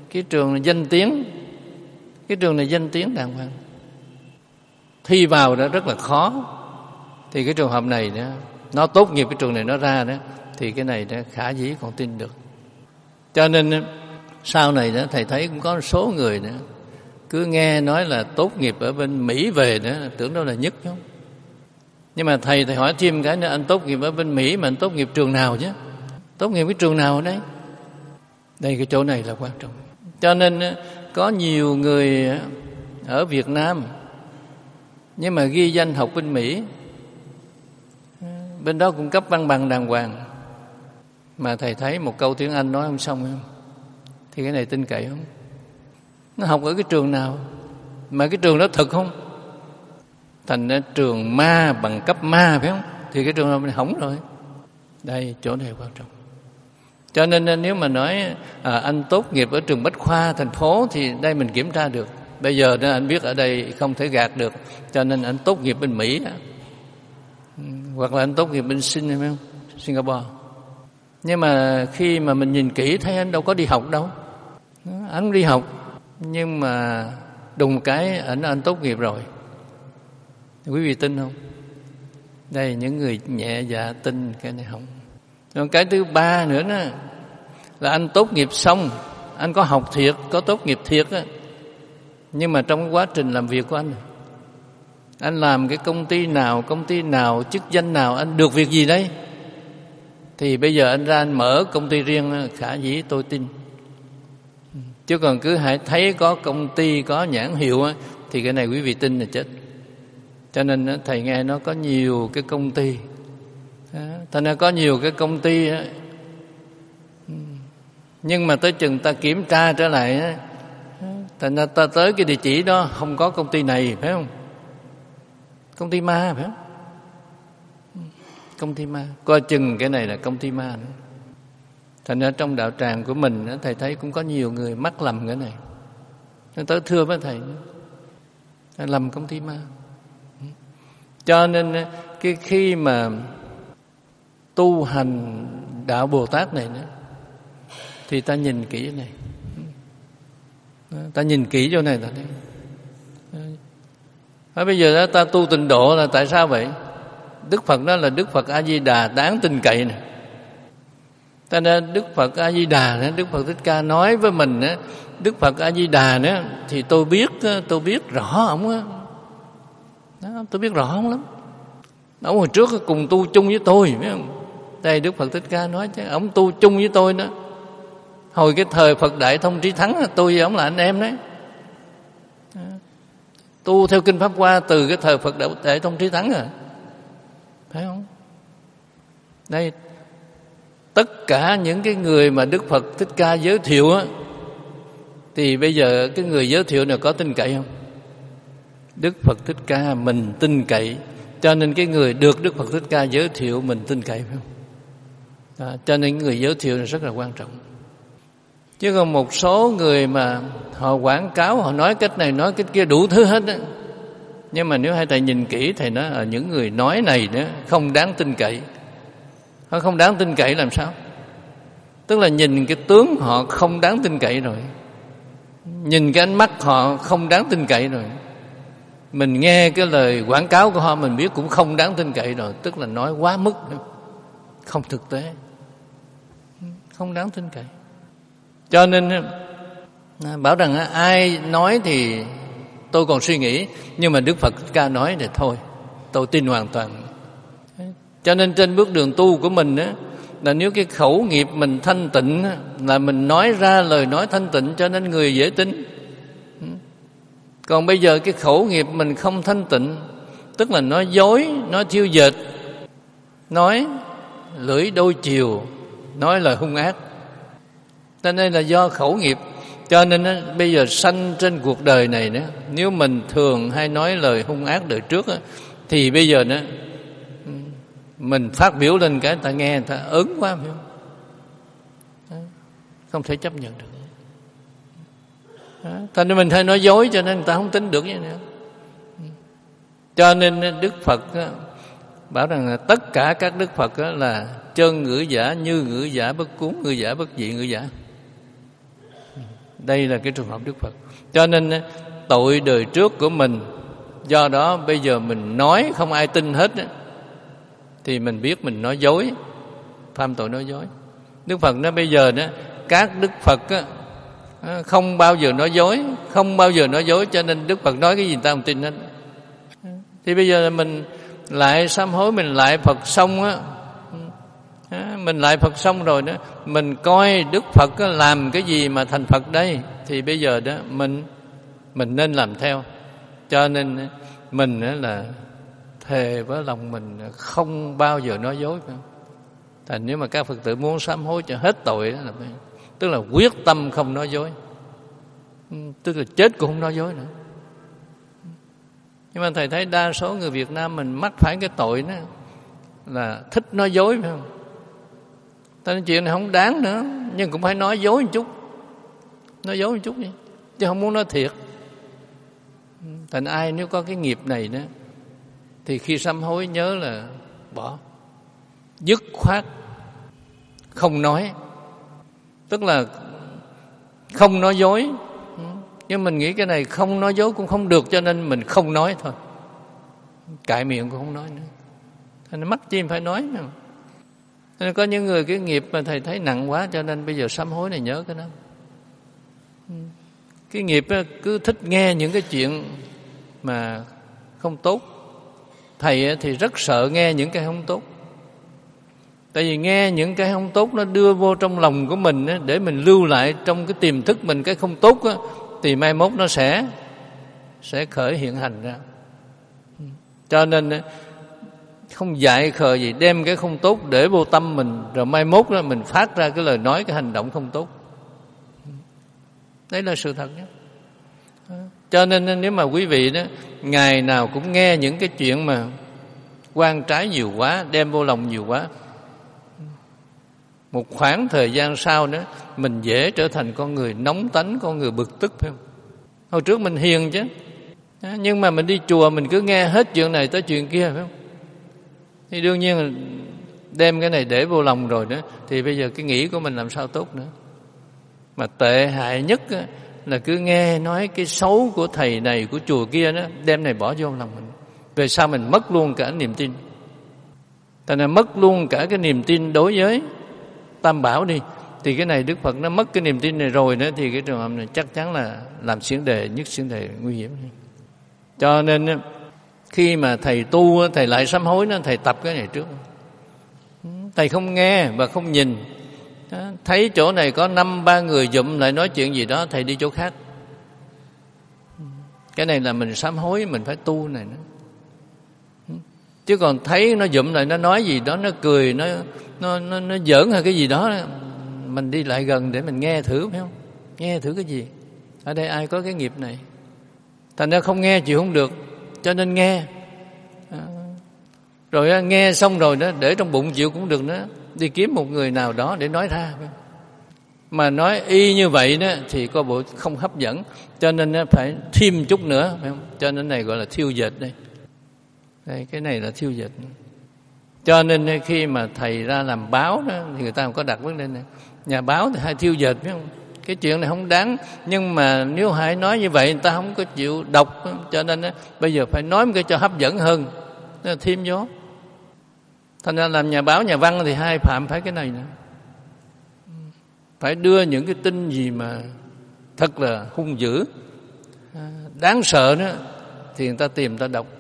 S2: cái trường này danh tiếng, cái trường này danh tiếng đàng hoàng, thi vào đó rất là khó. Thì cái trường hợp này đó, nó tốt nghiệp cái trường này nó ra đó, thì cái này đó khả dĩ còn tin được. Cho nên sau này đó thầy thấy cũng có một số người nữa cứ nghe nói là tốt nghiệp ở bên Mỹ về đó, tưởng đó là nhất không. Nhưng mà thầy thầy hỏi thêm cái nữa, anh tốt nghiệp ở bên Mỹ mà anh tốt nghiệp trường nào chứ? Tốt nghiệp cái trường nào ở đấy? Đây cái chỗ này là quan trọng. Cho nên có nhiều người ở Việt Nam nhưng mà ghi danh học bên Mỹ, bên đó cũng cấp văn bằng đàng hoàng, mà thầy thấy một câu tiếng Anh nói không xong không? Thì cái này tin cậy không? Nó học ở cái trường nào mà cái trường đó thật không? Thành ra trường ma bằng cấp ma, phải không? Thì cái trường đó mình hỏng rồi. Đây chỗ này quan trọng. Cho nên nếu mà nói à, anh tốt nghiệp ở trường Bách Khoa thành phố thì đây mình kiểm tra được. Bây giờ đó anh biết ở đây không thể gạt được, cho nên anh tốt nghiệp bên Mỹ đó. Hoặc là anh tốt nghiệp bên Sing, phải không? Singapore. Nhưng mà khi mà mình nhìn kỹ thấy anh đâu có đi học đâu. Anh đi học nhưng mà đùng cái anh anh tốt nghiệp rồi. Quý vị tin không? Đây những người nhẹ dạ tin cái này không. Còn cái thứ ba nữa đó là anh tốt nghiệp xong, anh có học thiệt, có tốt nghiệp thiệt á, nhưng mà trong cái quá trình làm việc của anh, anh làm cái công ty nào, công ty nào, chức danh nào, anh được việc gì đấy, thì bây giờ anh ra anh mở công ty riêng, khả dĩ tôi tin. Chứ còn cứ hãy thấy có công ty, có nhãn hiệu á, thì cái này quý vị tin là chết. Cho nên thầy nghe nó có nhiều cái công ty, thành ra có nhiều cái công ty á, nhưng mà tới chừng ta kiểm tra trở lại á, thành ra ta tới cái địa chỉ đó không có công ty này, phải không? Công ty ma, phải không? Công ty ma, coi chừng cái này là công ty ma nữa. Thành ra trong đạo tràng của mình á, thầy thấy cũng có nhiều người mắc lầm cái này. Nó tới thưa với thầy, lầm công ty ma. Cho nên cái khi mà tu hành đạo Bồ Tát này nữa, thì ta nhìn kỹ cái này, ta nhìn kỹ chỗ này là đây. À, bây giờ đó, ta tu tịnh độ là tại sao vậy? Đức Phật đó là Đức Phật A Di Đà đáng tin cậy này. Ta nên Đức Phật A Di Đà, Đức Phật Thích Ca nói với mình, Đức Phật A Di Đà nữa thì tôi biết, tôi biết rõ ổng á, tôi biết rõ ổng lắm. Ổng hồi trước cùng tu chung với tôi, biết không? Đây Đức Phật Thích Ca nói chứ, ổng tu chung với tôi đó. Hồi cái thời Phật Đại Thông Trí Thắng, tôi với ổng là anh em đấy. Tu theo Kinh Pháp Hoa từ cái thời Phật Đại Thông Trí Thắng à, phải không? Đây, tất cả những cái người mà Đức Phật Thích Ca giới thiệu á, thì bây giờ cái người giới thiệu này có tin cậy không? Đức Phật Thích Ca mình tin cậy, cho nên cái người được Đức Phật Thích Ca giới thiệu mình tin cậy, phải không? Đó, cho nên người giới thiệu là rất là quan trọng. Chứ còn một số người mà họ quảng cáo, họ nói cách này nói cách kia đủ thứ hết á, nhưng mà nếu hai thầy nhìn kỹ, thầy nói ở những người nói này nữa không đáng tin cậy. Họ không đáng tin cậy làm sao? Tức là nhìn cái tướng họ không đáng tin cậy rồi, nhìn cái ánh mắt họ không đáng tin cậy rồi, mình nghe cái lời quảng cáo của họ mình biết cũng không đáng tin cậy rồi. Tức là nói quá mức, không thực tế, không đáng tin cậy. Cho nên bảo rằng ai nói thì tôi còn suy nghĩ, nhưng mà Đức Phật Ca nói thì thôi, tôi tin hoàn toàn. Cho nên trên bước đường tu của mình á, là nếu cái khẩu nghiệp mình thanh tịnh á, là mình nói ra lời nói thanh tịnh, cho nên người dễ tin. Còn bây giờ cái khẩu nghiệp mình không thanh tịnh, tức là nói dối, nói thiêu dệt, nói lưỡi đôi chiều, nói lời hung ác. Cho nên là do khẩu nghiệp. Cho nên á, bây giờ sanh trên cuộc đời này nữa, nếu mình thường hay nói lời hung ác đời trước á, thì bây giờ nữa mình phát biểu lên cái ta nghe người ta ớn quá, phải không? Không thể chấp nhận được. Thành nên mình hay nói dối, cho nên người ta không tin được vậy nữa. Cho nên Đức Phật bảo rằng là tất cả các Đức Phật là chân ngữ giả, như ngữ giả, bất cúng ngữ giả, bất dị ngữ giả. Đây là cái trường hợp Đức Phật. Cho nên tội đời trước của mình, do đó bây giờ mình nói không ai tin hết, thì mình biết mình nói dối, phạm tội nói dối. Đức Phật nói bây giờ đó, các Đức Phật á, không bao giờ nói dối, không bao giờ nói dối, cho nên Đức Phật nói cái gì ta không tin hết. Thì bây giờ mình lại sám hối, mình lại Phật xong á, mình lại Phật xong rồi đó, mình coi Đức Phật làm cái gì mà thành Phật đây, thì bây giờ đó mình mình nên làm theo. Cho nên mình là thề với lòng mình không bao giờ nói dối. Thành nếu mà các Phật tử muốn sám hối cho hết tội đó, là tức là quyết tâm không nói dối, tức là chết cũng không nói dối nữa. Nhưng mà thầy thấy đa số người Việt Nam mình mắc phải cái tội đó là thích nói dối, phải không? Tại nên chuyện này không đáng nữa, nhưng cũng phải nói dối một chút, nói dối một chút đi, chứ không muốn nói thiệt. Thành ai nếu có cái nghiệp này đó, thì khi sám hối nhớ là bỏ, dứt khoát, không nói. Tức là không nói dối. Nhưng mình nghĩ cái này không nói dối cũng không được, cho nên mình không nói thôi, cãi miệng cũng không nói nữa. Thành mắc chi phải nói nữa. Nên có những người cái nghiệp mà thầy thấy nặng quá, cho nên bây giờ sám hối này nhớ cái đó. Cái nghiệp cứ thích nghe những cái chuyện mà không tốt. Thầy thì rất sợ nghe những cái không tốt. Tại vì nghe những cái không tốt nó đưa vô trong lòng của mình để mình lưu lại trong cái tiềm thức mình cái không tốt á, thì mai mốt nó sẽ sẽ khởi hiện hành ra. Cho nên không dại khờ gì đem cái không tốt để vô tâm mình, rồi mai mốt đó mình phát ra cái lời nói, cái hành động không tốt. Đấy là sự thật nhé. Cho nên nếu mà quý vị đó ngày nào cũng nghe những cái chuyện mà quan trái nhiều quá, đem vô lòng nhiều quá, một khoảng thời gian sau đó mình dễ trở thành con người nóng tánh, con người bực tức, phải không? Hồi trước mình hiền chứ, nhưng mà mình đi chùa mình cứ nghe hết chuyện này tới chuyện kia, phải không? Thì đương nhiên là đem cái này để vô lòng rồi đó, thì bây giờ cái nghĩ của mình làm sao tốt nữa. Mà tệ hại nhất là cứ nghe nói cái xấu của thầy này, của chùa kia đó, đem này bỏ vô lòng mình. Về sau mình mất luôn cả niềm tin. Tại nên mất luôn cả cái niềm tin đối với Tam Bảo đi, thì cái này Đức Phật nó mất cái niềm tin này rồi đó, thì cái trường hợp này chắc chắn là làm xiển đề, nhất xiển đề nguy hiểm. Cho nên khi mà thầy tu, thầy lại sám hối, thầy tập cái này trước. Thầy không nghe và không nhìn, thấy chỗ này có năm ba người dụm lại nói chuyện gì đó, thầy đi chỗ khác. Cái này là mình sám hối, mình phải tu này nữa. Chứ còn thấy nó dụm lại nó nói gì đó, nó cười, nó nó nó, nó giỡn hay cái gì đó, mình đi lại gần để mình nghe thử, phải không? Nghe thử cái gì? Ở đây ai có cái nghiệp này? Thành ra không nghe chịu không được, cho nên nghe. Rồi nghe xong rồi đó, để trong bụng chịu cũng được nữa, đi kiếm một người nào đó để nói ra. Mà nói y như vậy đó thì có bộ không hấp dẫn, cho nên phải thêm chút nữa, phải không? Cho nên này gọi là thiêu dệt đây. Đây, cái này là thiêu dệt. Cho nên khi mà thầy ra làm báo đó, thì người ta không có đặt vấn đề này. Nhà báo thì hay thiêu dệt, phải không? Cái chuyện này không đáng, nhưng mà nếu hãy nói như vậy người ta không có chịu đọc, cho nên bây giờ phải nói một cái cho hấp dẫn hơn, nên là thêm vô. Thành ra làm nhà báo, nhà văn thì hai phạm phải cái này nữa. Phải đưa những cái tin gì mà thật là hung dữ, đáng sợ đó, thì người ta tìm, người ta đọc.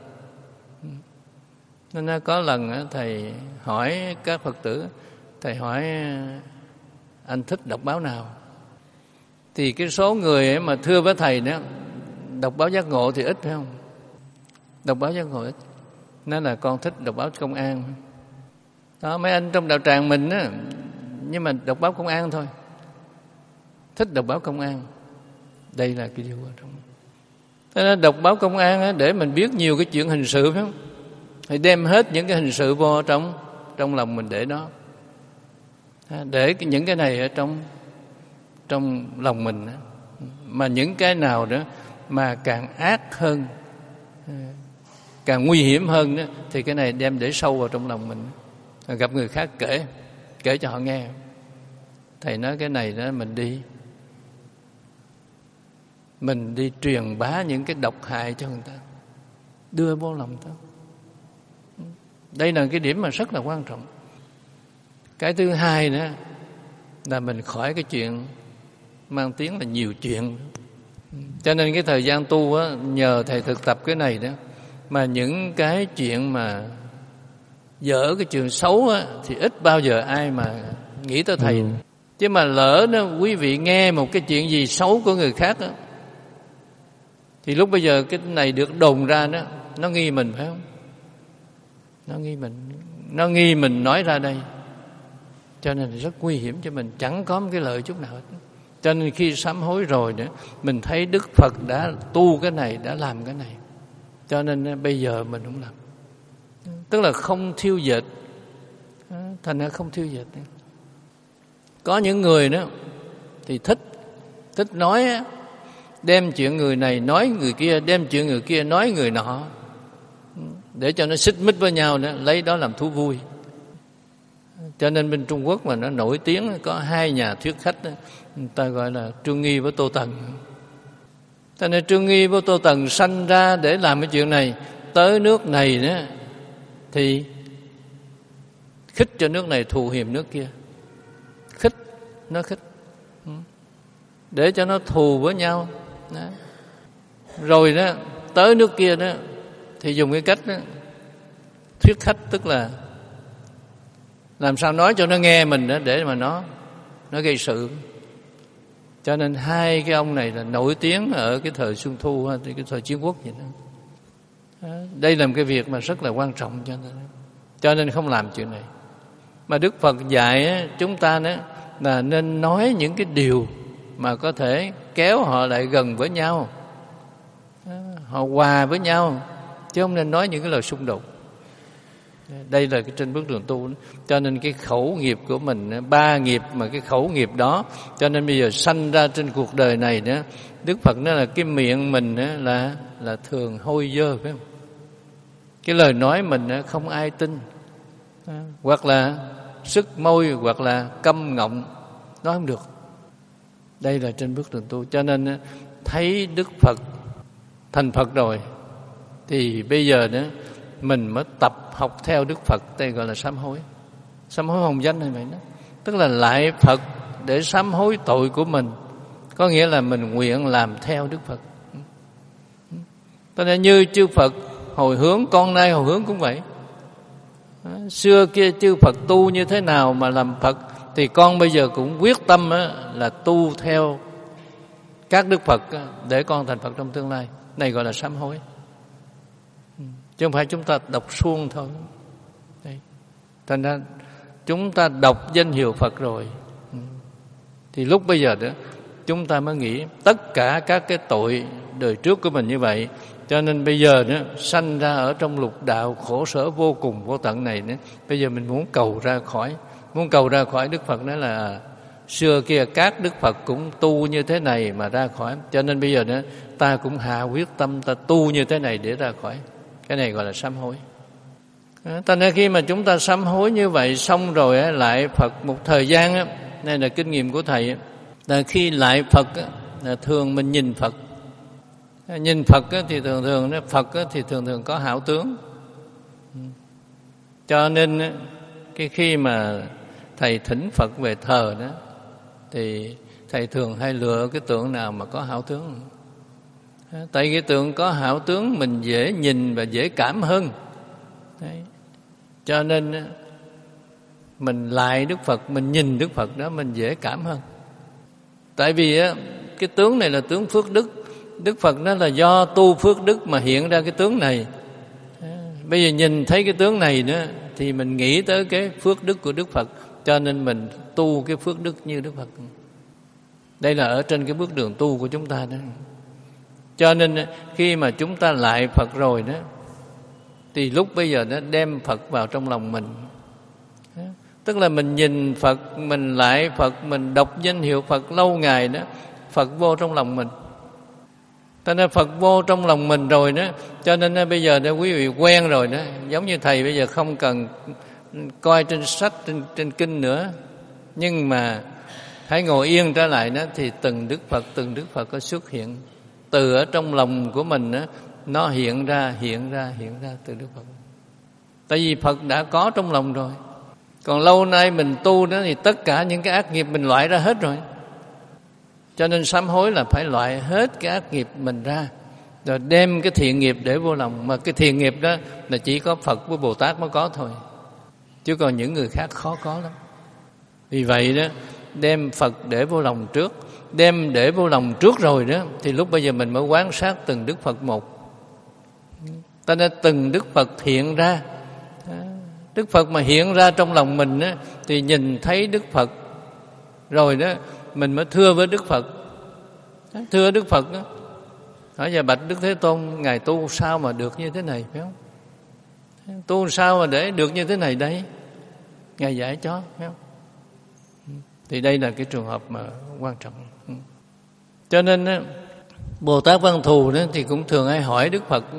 S2: Nên có lần thầy hỏi các Phật tử, thầy hỏi anh thích đọc báo nào? Thì cái số người mà thưa với thầy đó, đọc báo Giác Ngộ thì ít, phải không? Đọc báo Giác Ngộ ít. Nói là con thích đọc báo Công an. Đó, mấy anh trong đạo tràng mình á, nhưng mà đọc báo Công an thôi, thích đọc báo Công an. Đây là cái điều quan trọng. Thế nên đọc báo Công an á, để mình biết nhiều cái chuyện hình sự, phải không? Phải đem hết những cái hình sự vô trong trong lòng mình để đó, để những cái này ở trong trong lòng mình. Mà những cái nào đó mà càng ác hơn, càng nguy hiểm hơn đó, thì cái này đem để sâu vào trong lòng mình. Gặp người khác kể kể cho họ nghe, thầy nói cái này đó mình đi mình đi truyền bá những cái độc hại cho người ta, đưa vô lòng ta. Đây là cái điểm mà rất là quan trọng. Cái thứ hai nữa là mình khỏi cái chuyện mang tiếng là nhiều chuyện. Cho nên cái thời gian tu á, nhờ thầy thực tập cái này đó, mà những cái chuyện mà dở cái chuyện xấu á, thì ít bao giờ ai mà nghĩ tới thầy. Ừ. Chứ mà lỡ nó quý vị nghe một cái chuyện gì xấu của người khác á, thì lúc bây giờ cái này được đồn ra đó, nó nghi mình phải không? Nó nghi mình, nó nghi mình nói ra đây. Cho nên rất nguy hiểm cho mình, chẳng có một cái lợi chút nào hết. Cho nên khi sám hối rồi nữa, mình thấy Đức Phật đã tu cái này, đã làm cái này, cho nên bây giờ mình không làm. Tức là không thiêu dệt, thành ra không thiêu dệt. Có những người đó thì thích thích nói, đem chuyện người này nói người kia, đem chuyện người kia nói người nọ, để cho nó xích mích với nhau nữa, lấy đó làm thú vui. Cho nên bên Trung Quốc mà nó nổi tiếng, có hai nhà thuyết khách đó, người ta gọi là Trương Nghi với Tô Tần. Cho nên Trương Nghi với Tô Tần sanh ra để làm cái chuyện này, tới nước này nữa thì khích cho nước này thù hiềm nước kia, khích nó khích để cho nó thù với nhau đó. Rồi đó tới nước kia đó thì dùng cái cách đó, thuyết khách, tức là làm sao nói cho nó nghe mình đó, để mà nó nó gây sự. Cho nên hai cái ông này là nổi tiếng ở cái thời Xuân Thu, cái thời Chiến Quốc vậy đó. Đây là một cái việc mà rất là quan trọng, cho nên cho nên không làm chuyện này. Mà Đức Phật dạy chúng ta đó là nên nói những cái điều mà có thể kéo họ lại gần với nhau, họ hòa với nhau, chứ không nên nói những cái lời xung đột. Đây là cái trên bước đường tu đó. Cho nên cái khẩu nghiệp của mình, ba nghiệp mà cái khẩu nghiệp đó, cho nên bây giờ sanh ra trên cuộc đời này đó, Đức Phật nói là cái miệng mình đó là là thường hôi dơ, phải không? Cái lời nói mình đó không ai tin, hoặc là sức môi, hoặc là câm ngọng, nói không được. Đây là trên bước đường tu. Cho nên thấy Đức Phật thành Phật rồi thì bây giờ đó mình mới tập học theo Đức Phật. Đây gọi là sám hối. Sám hối hồng danh này vậy đó, tức là lại Phật để sám hối tội của mình. Có nghĩa là mình nguyện làm theo Đức Phật. Cho nên như chư Phật hồi hướng, con nay hồi hướng cũng vậy. Xưa kia chư Phật tu như thế nào mà làm Phật, thì con bây giờ cũng quyết tâm là tu theo các Đức Phật để con thành Phật trong tương lai. Này gọi là sám hối, chứ không phải chúng ta đọc suông thôi. Đây. Thành ra chúng ta đọc danh hiệu Phật rồi, thì lúc bây giờ đó chúng ta mới nghĩ tất cả các cái tội đời trước của mình như vậy. Cho nên bây giờ đó sanh ra ở trong lục đạo khổ sở vô cùng vô tận này nữa, bây giờ mình muốn cầu ra khỏi, muốn cầu ra khỏi. Đức Phật nói là xưa kia các Đức Phật cũng tu như thế này mà ra khỏi, cho nên bây giờ đó ta cũng hạ quyết tâm ta tu như thế này để ra khỏi. Cái này gọi là sám hối. Thành ra khi mà chúng ta sám hối như vậy xong rồi lại Phật một thời gian á, đây là kinh nghiệm của thầy, là khi lại Phật là thường mình nhìn Phật, nhìn Phật thì thường thường Phật thì thường thường có hảo tướng. Cho nên cái khi mà thầy thỉnh Phật về thờ đó, thì thầy thường hay lựa cái tượng nào mà có hảo tướng. Tại cái tượng có hảo tướng mình dễ nhìn và dễ cảm hơn. Đấy. Cho nên mình lại Đức Phật, mình nhìn Đức Phật đó mình dễ cảm hơn. Tại vì cái tướng này là tướng phước đức. Đức Phật đó là do tu phước đức mà hiện ra cái tướng này. Bây giờ nhìn thấy cái tướng này nữa thì mình nghĩ tới cái phước đức của Đức Phật, cho nên mình tu cái phước đức như Đức Phật. Đây là ở trên cái bước đường tu của chúng ta đó. Cho nên khi mà chúng ta lại Phật rồi đó, thì lúc bây giờ nó đem Phật vào trong lòng mình. Tức là mình nhìn Phật, mình lại Phật, mình đọc danh hiệu Phật lâu ngày đó, Phật vô trong lòng mình. Cho nên Phật vô trong lòng mình rồi đó, cho nên bây giờ đó quý vị quen rồi đó. Giống như thầy bây giờ không cần coi trên sách, trên, trên kinh nữa, nhưng mà hãy ngồi yên trở lại đó, thì từng Đức Phật, từng Đức Phật có xuất hiện từ ở trong lòng của mình á, nó hiện ra, hiện ra, hiện ra từ Đức Phật. Tại vì Phật đã có trong lòng rồi. Còn lâu nay mình tu đó thì tất cả những cái ác nghiệp mình loại ra hết rồi. Cho nên sám hối là phải loại hết cái ác nghiệp mình ra, rồi đem cái thiện nghiệp để vô lòng. Mà cái thiện nghiệp đó là chỉ có Phật với Bồ Tát mới có thôi, chứ còn những người khác khó có lắm. Vì vậy đó, đem Phật để vô lòng trước. Đem để vô lòng trước rồi đó, thì lúc bây giờ mình mới quan sát từng Đức Phật một. Ta đã từng Đức Phật hiện ra. Đức Phật mà hiện ra trong lòng mình á, thì nhìn thấy Đức Phật rồi đó, mình mới thưa với Đức Phật. Thưa Đức Phật đó, hỏi giờ bạch Đức Thế Tôn, Ngài tu sao mà được như thế này, phải không? Tu sao mà để được như thế này đây? Ngài dạy cho, phải không? Thì đây là cái trường hợp mà quan trọng. Cho nên á, Bồ Tát Văn Thù đó thì cũng thường hay hỏi Đức Phật.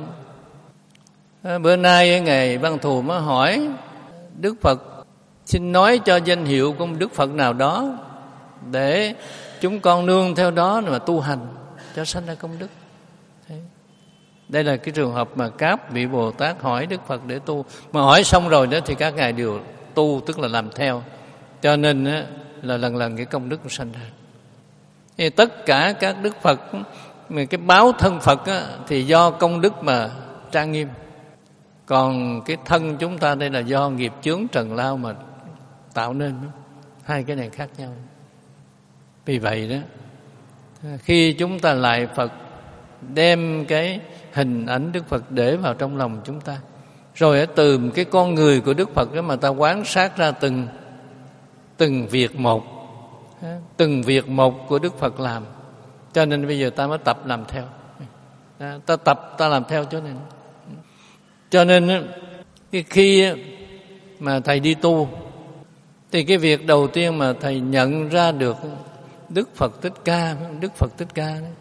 S2: Bữa nay Ngài Văn Thù mới hỏi Đức Phật, xin nói cho danh hiệu của Đức Phật nào đó để chúng con nương theo đó mà tu hành cho sanh ra công đức. Thế. Đây là cái trường hợp mà các vị Bồ Tát hỏi Đức Phật để tu. Mà hỏi xong rồi đó thì các ngài đều tu, tức là làm theo. Cho nên á, là lần lần cái công đức nó sanh ra. Thì tất cả các Đức Phật, cái báo thân Phật á, thì do công đức mà trang nghiêm. Còn cái thân chúng ta đây là do nghiệp chướng trần lao mà tạo nên. Hai cái này khác nhau. Vì vậy đó, khi chúng ta lại Phật, đem cái hình ảnh Đức Phật để vào trong lòng chúng ta, rồi từ cái con người của Đức Phật đó mà ta quan sát ra từng từng việc một, từng việc một của Đức Phật làm. Cho nên bây giờ ta mới tập làm theo. Ta tập, ta làm theo cho nên. Cho nên khi mà thầy đi tu, thì cái việc đầu tiên mà thầy nhận ra được Đức Phật Thích Ca, Đức Phật Thích Ca đó,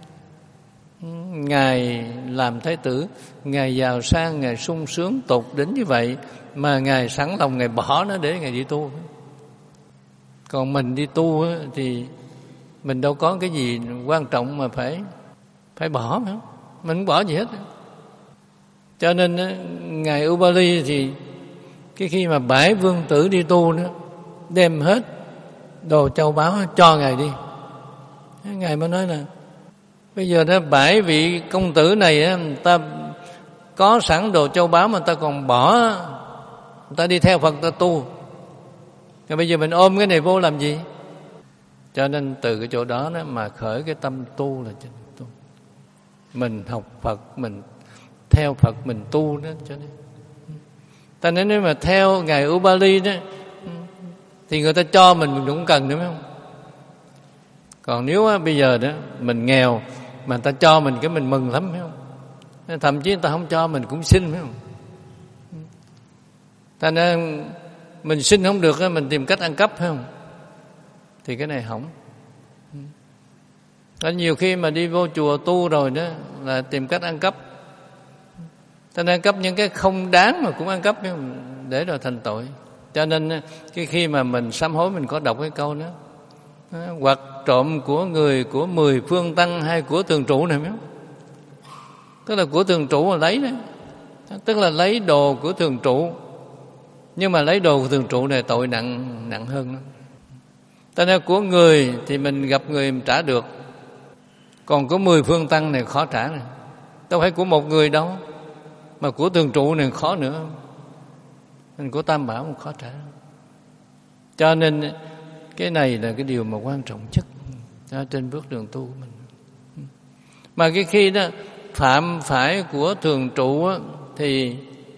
S2: Ngài làm Thái tử, Ngài giàu sang, Ngài sung sướng tột đến như vậy, mà Ngài sẵn lòng Ngài bỏ nó để Ngài đi tu. Còn mình đi tu thì mình đâu có cái gì quan trọng mà phải phải bỏ, phải không? Mình không bỏ gì hết. Cho nên Ngài Ubali thì cái khi mà bãi vương tử đi tu đó, đem hết đồ châu báu cho Ngài đi. Ngài mới nói là bây giờ đó bảy vị công tử này ta có sẵn đồ châu báu mà ta còn bỏ, ta đi theo Phật ta tu. Rồi bây giờ mình ôm cái này vô làm gì? Cho nên từ cái chỗ đó, đó mà khởi cái tâm tu là tu. Mình học Phật, mình theo Phật, mình tu đó. Cho nên ta nói nếu mà theo Ngài Ubali đó thì người ta cho mình mình cũng cần nữa, phải không? Còn nếu á, bây giờ đó mình nghèo mà người ta cho mình cái mình mừng lắm, phải không? Thậm chí người ta không cho mình cũng xin, phải không? Ta nên mình xin không được mình tìm cách ăn cắp, phải không? Thì cái này hỏng. Có nhiều khi mà đi vô chùa tu rồi đó là tìm cách ăn cắp. Ta nên ăn cắp những cái không đáng mà cũng ăn cắp, phải không? Để rồi thành tội. Cho nên cái khi mà mình sám hối mình có đọc cái câu đó, hoặc trộm của người của mười phương tăng hay của thường trụ này, phải không? Tức là của thường trụ là lấy đấy, tức là lấy đồ của thường trụ. Nhưng mà lấy đồ của thường trụ này tội nặng nặng hơn đó. Cho nên của người thì mình gặp người mình trả được, còn của mười phương tăng này khó trả này. Đâu phải của một người đâu, mà của thường trụ này khó nữa. Mình của Tam Bảo cũng khó trả. Cho nên cái này là cái điều mà quan trọng nhất đó, trên bước đường tu của mình. Mà cái khi đó phạm phải của thường trụ á, thì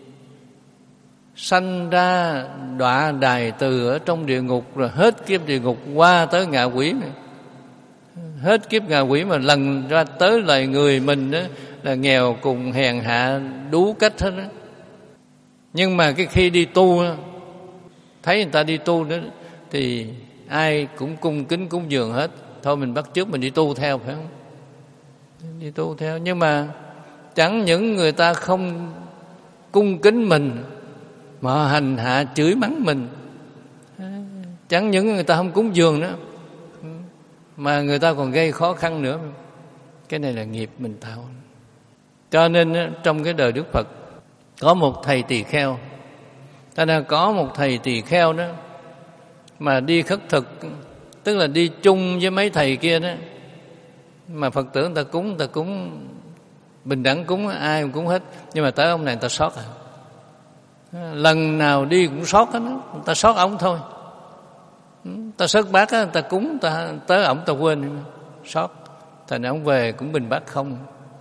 S2: sanh ra đọa đài từ ở trong địa ngục, rồi hết kiếp địa ngục qua tới ngạ quỷ này. Hết kiếp ngạ quỷ mà lần ra tới loài người mình đó, là nghèo cùng hèn hạ đủ cách hết đó. Nhưng mà cái khi đi tu đó, thấy người ta đi tu đó thì ai cũng cung kính cúng dường hết. Thôi mình bắt chước mình đi tu theo, phải không? Đi tu theo. Nhưng mà chẳng những người ta không cung kính mình mà hành hạ chửi mắng mình. Chẳng những người ta không cúng dường nữa mà người ta còn gây khó khăn nữa. Cái này là nghiệp mình tạo. Cho nên trong cái đời Đức Phật có một thầy tỳ kheo. Ta đã có một thầy tỳ kheo đó mà đi khất thực, tức là đi chung với mấy thầy kia đó. Mà Phật tử người ta cúng, người ta cúng bình đẳng, cúng ai cũng cúng hết. Nhưng mà tới ông này người ta sót à. Lần nào đi cũng sót hết, người ta sót ống thôi. Ta sớt bát á, người ta cúng, ta tới ổng ta quên, sót. Thành ông về cũng bình bát không.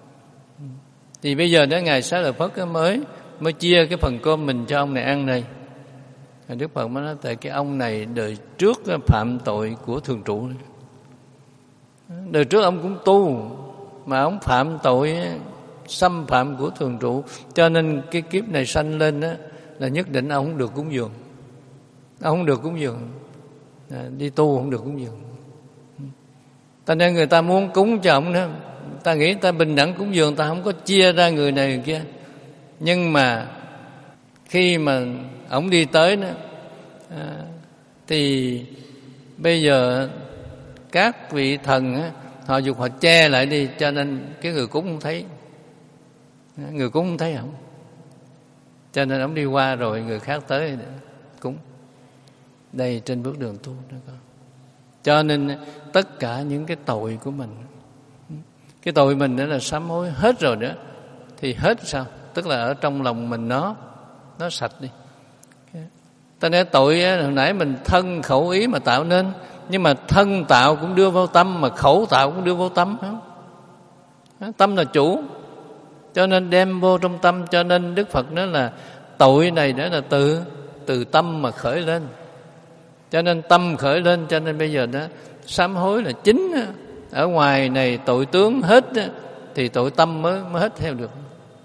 S2: Thì bây giờ đó Ngài Xá Lợi Phất mới mới chia cái phần cơm mình cho ông này ăn này. Đức Phật mới nói tại cái ông này đời trước phạm tội của thường trụ. Đời trước ông cũng tu mà ông phạm tội xâm phạm của thường trụ, cho nên cái kiếp này sanh lên đó, là nhất định ông không được cúng dường. Ông không được cúng dường. À, đi tu không được cúng dường. Ta nên người ta muốn cúng cho ông đó, ta nghĩ ta bình đẳng cúng dường, ta không có chia ra người này người kia. Nhưng mà khi mà ông đi tới đó, à, thì bây giờ các vị thần á, họ dục họ che lại đi, cho nên cái người cúng không thấy, người cúng không thấy ổng, cho nên ổng đi qua rồi người khác tới cúng. Đây trên bước đường tu đó con. Cho nên tất cả những cái tội của mình, cái tội mình đó là sám hối hết rồi đó, thì hết sao? Tức là ở trong lòng mình nó nó sạch đi. Ta nói tội hồi nãy mình thân khẩu ý mà tạo nên, nhưng mà thân tạo cũng đưa vào tâm, mà khẩu tạo cũng đưa vào tâm. Tâm là chủ, cho nên đem vô trong tâm. Cho nên Đức Phật nói là tội này đó là từ từ tâm mà khởi lên. Cho nên tâm khởi lên, cho nên bây giờ đó sám hối là chính. Ở ngoài này tội tướng hết thì tội tâm mới mới hết theo được.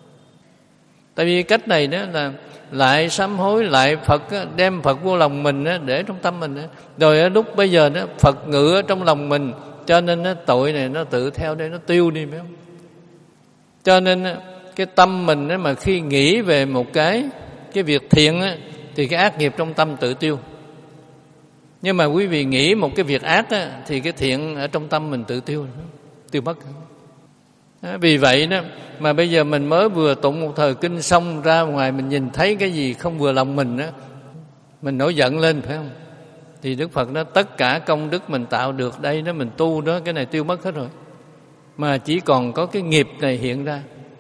S2: Tại vì cách này đó là lại sám hối lại Phật, đem Phật vô lòng mình để trong tâm mình. Rồi lúc bây giờ đó Phật ngự ở trong lòng mình, cho nên tội này nó tự theo đây, nó tiêu đi, phải không? Cho nên cái tâm mình mà khi nghĩ về một cái cái việc thiện thì cái ác nghiệp trong tâm tự tiêu. Nhưng mà quý vị nghĩ một cái việc ác thì cái thiện ở trong tâm mình tự tiêu, tiêu mất. Vì vậy đó mà bây giờ mình mới vừa tụng một thời kinh xong, ra ngoài mình nhìn thấy cái gì không vừa lòng mình đó, mình nổi giận lên, phải không? Thì Đức Phật nói tất cả công đức mình tạo được đây đó, mình tu đó, cái này tiêu mất hết rồi, mà chỉ còn có cái nghiệp này hiện ra.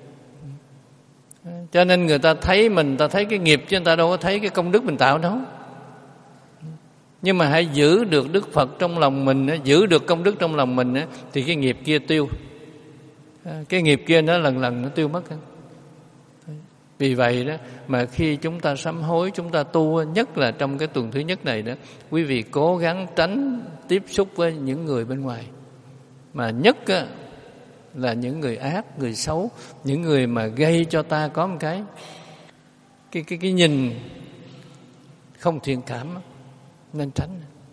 S2: Cho nên người ta thấy mình, người ta thấy cái nghiệp chứ người ta đâu có thấy cái công đức mình tạo đâu. Nhưng mà hãy giữ được Đức Phật trong lòng mình, giữ được công đức trong lòng mình, thì cái nghiệp kia tiêu. Cái nghiệp kia nó lần lần nó tiêu mất. Vì vậy đó mà khi chúng ta sám hối, chúng ta tu, nhất là trong cái tuần thứ nhất này đó, quý vị cố gắng tránh tiếp xúc với những người bên ngoài, mà nhất là những người ác, người xấu, những người mà gây cho ta có một cái cái cái cái nhìn không thiện cảm, nên tránh.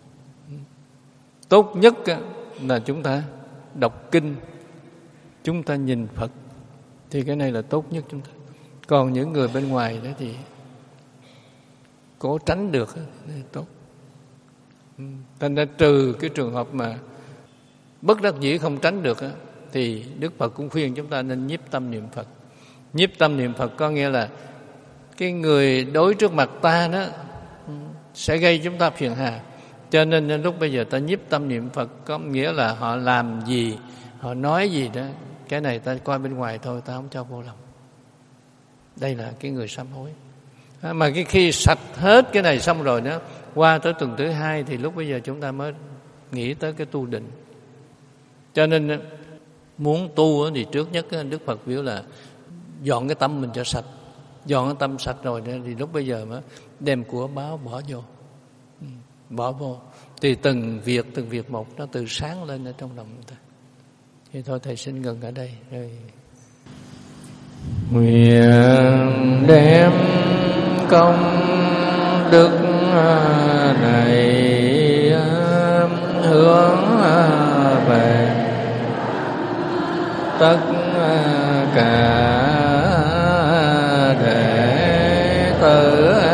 S2: Tốt nhất là chúng ta đọc kinh, chúng ta nhìn Phật, thì cái này là tốt nhất chúng ta. Còn những người bên ngoài đó thì cố tránh được thì tốt. Thành ra trừ cái trường hợp mà bất đắc dĩ không tránh được thì Đức Phật cũng khuyên chúng ta nên nhiếp tâm niệm Phật. Nhiếp tâm niệm Phật có nghĩa là cái người đối trước mặt ta đó sẽ gây chúng ta phiền hà. Cho nên lúc bây giờ ta nhiếp tâm niệm Phật có nghĩa là họ làm gì, họ nói gì đó, cái này ta coi bên ngoài thôi, ta không cho vô lòng. Đây là cái người sám hối. Mà cái khi sạch hết cái này xong rồi đó, qua tới tuần thứ hai thì lúc bây giờ chúng ta mới nghĩ tới cái tu định. Cho nên muốn tu thì trước nhất Đức Phật biểu là dọn cái tâm mình cho sạch. Dọn cái tâm sạch rồi thì lúc bây giờ mới đem của báo bỏ vô. Bỏ vô. Thì từng việc, từng việc một nó từ sáng lên ở trong lòng người ta. Thì thôi thầy xin ngừng ở đây. Rồi. Nguyện đem công đức này hướng về tất cả đệ tử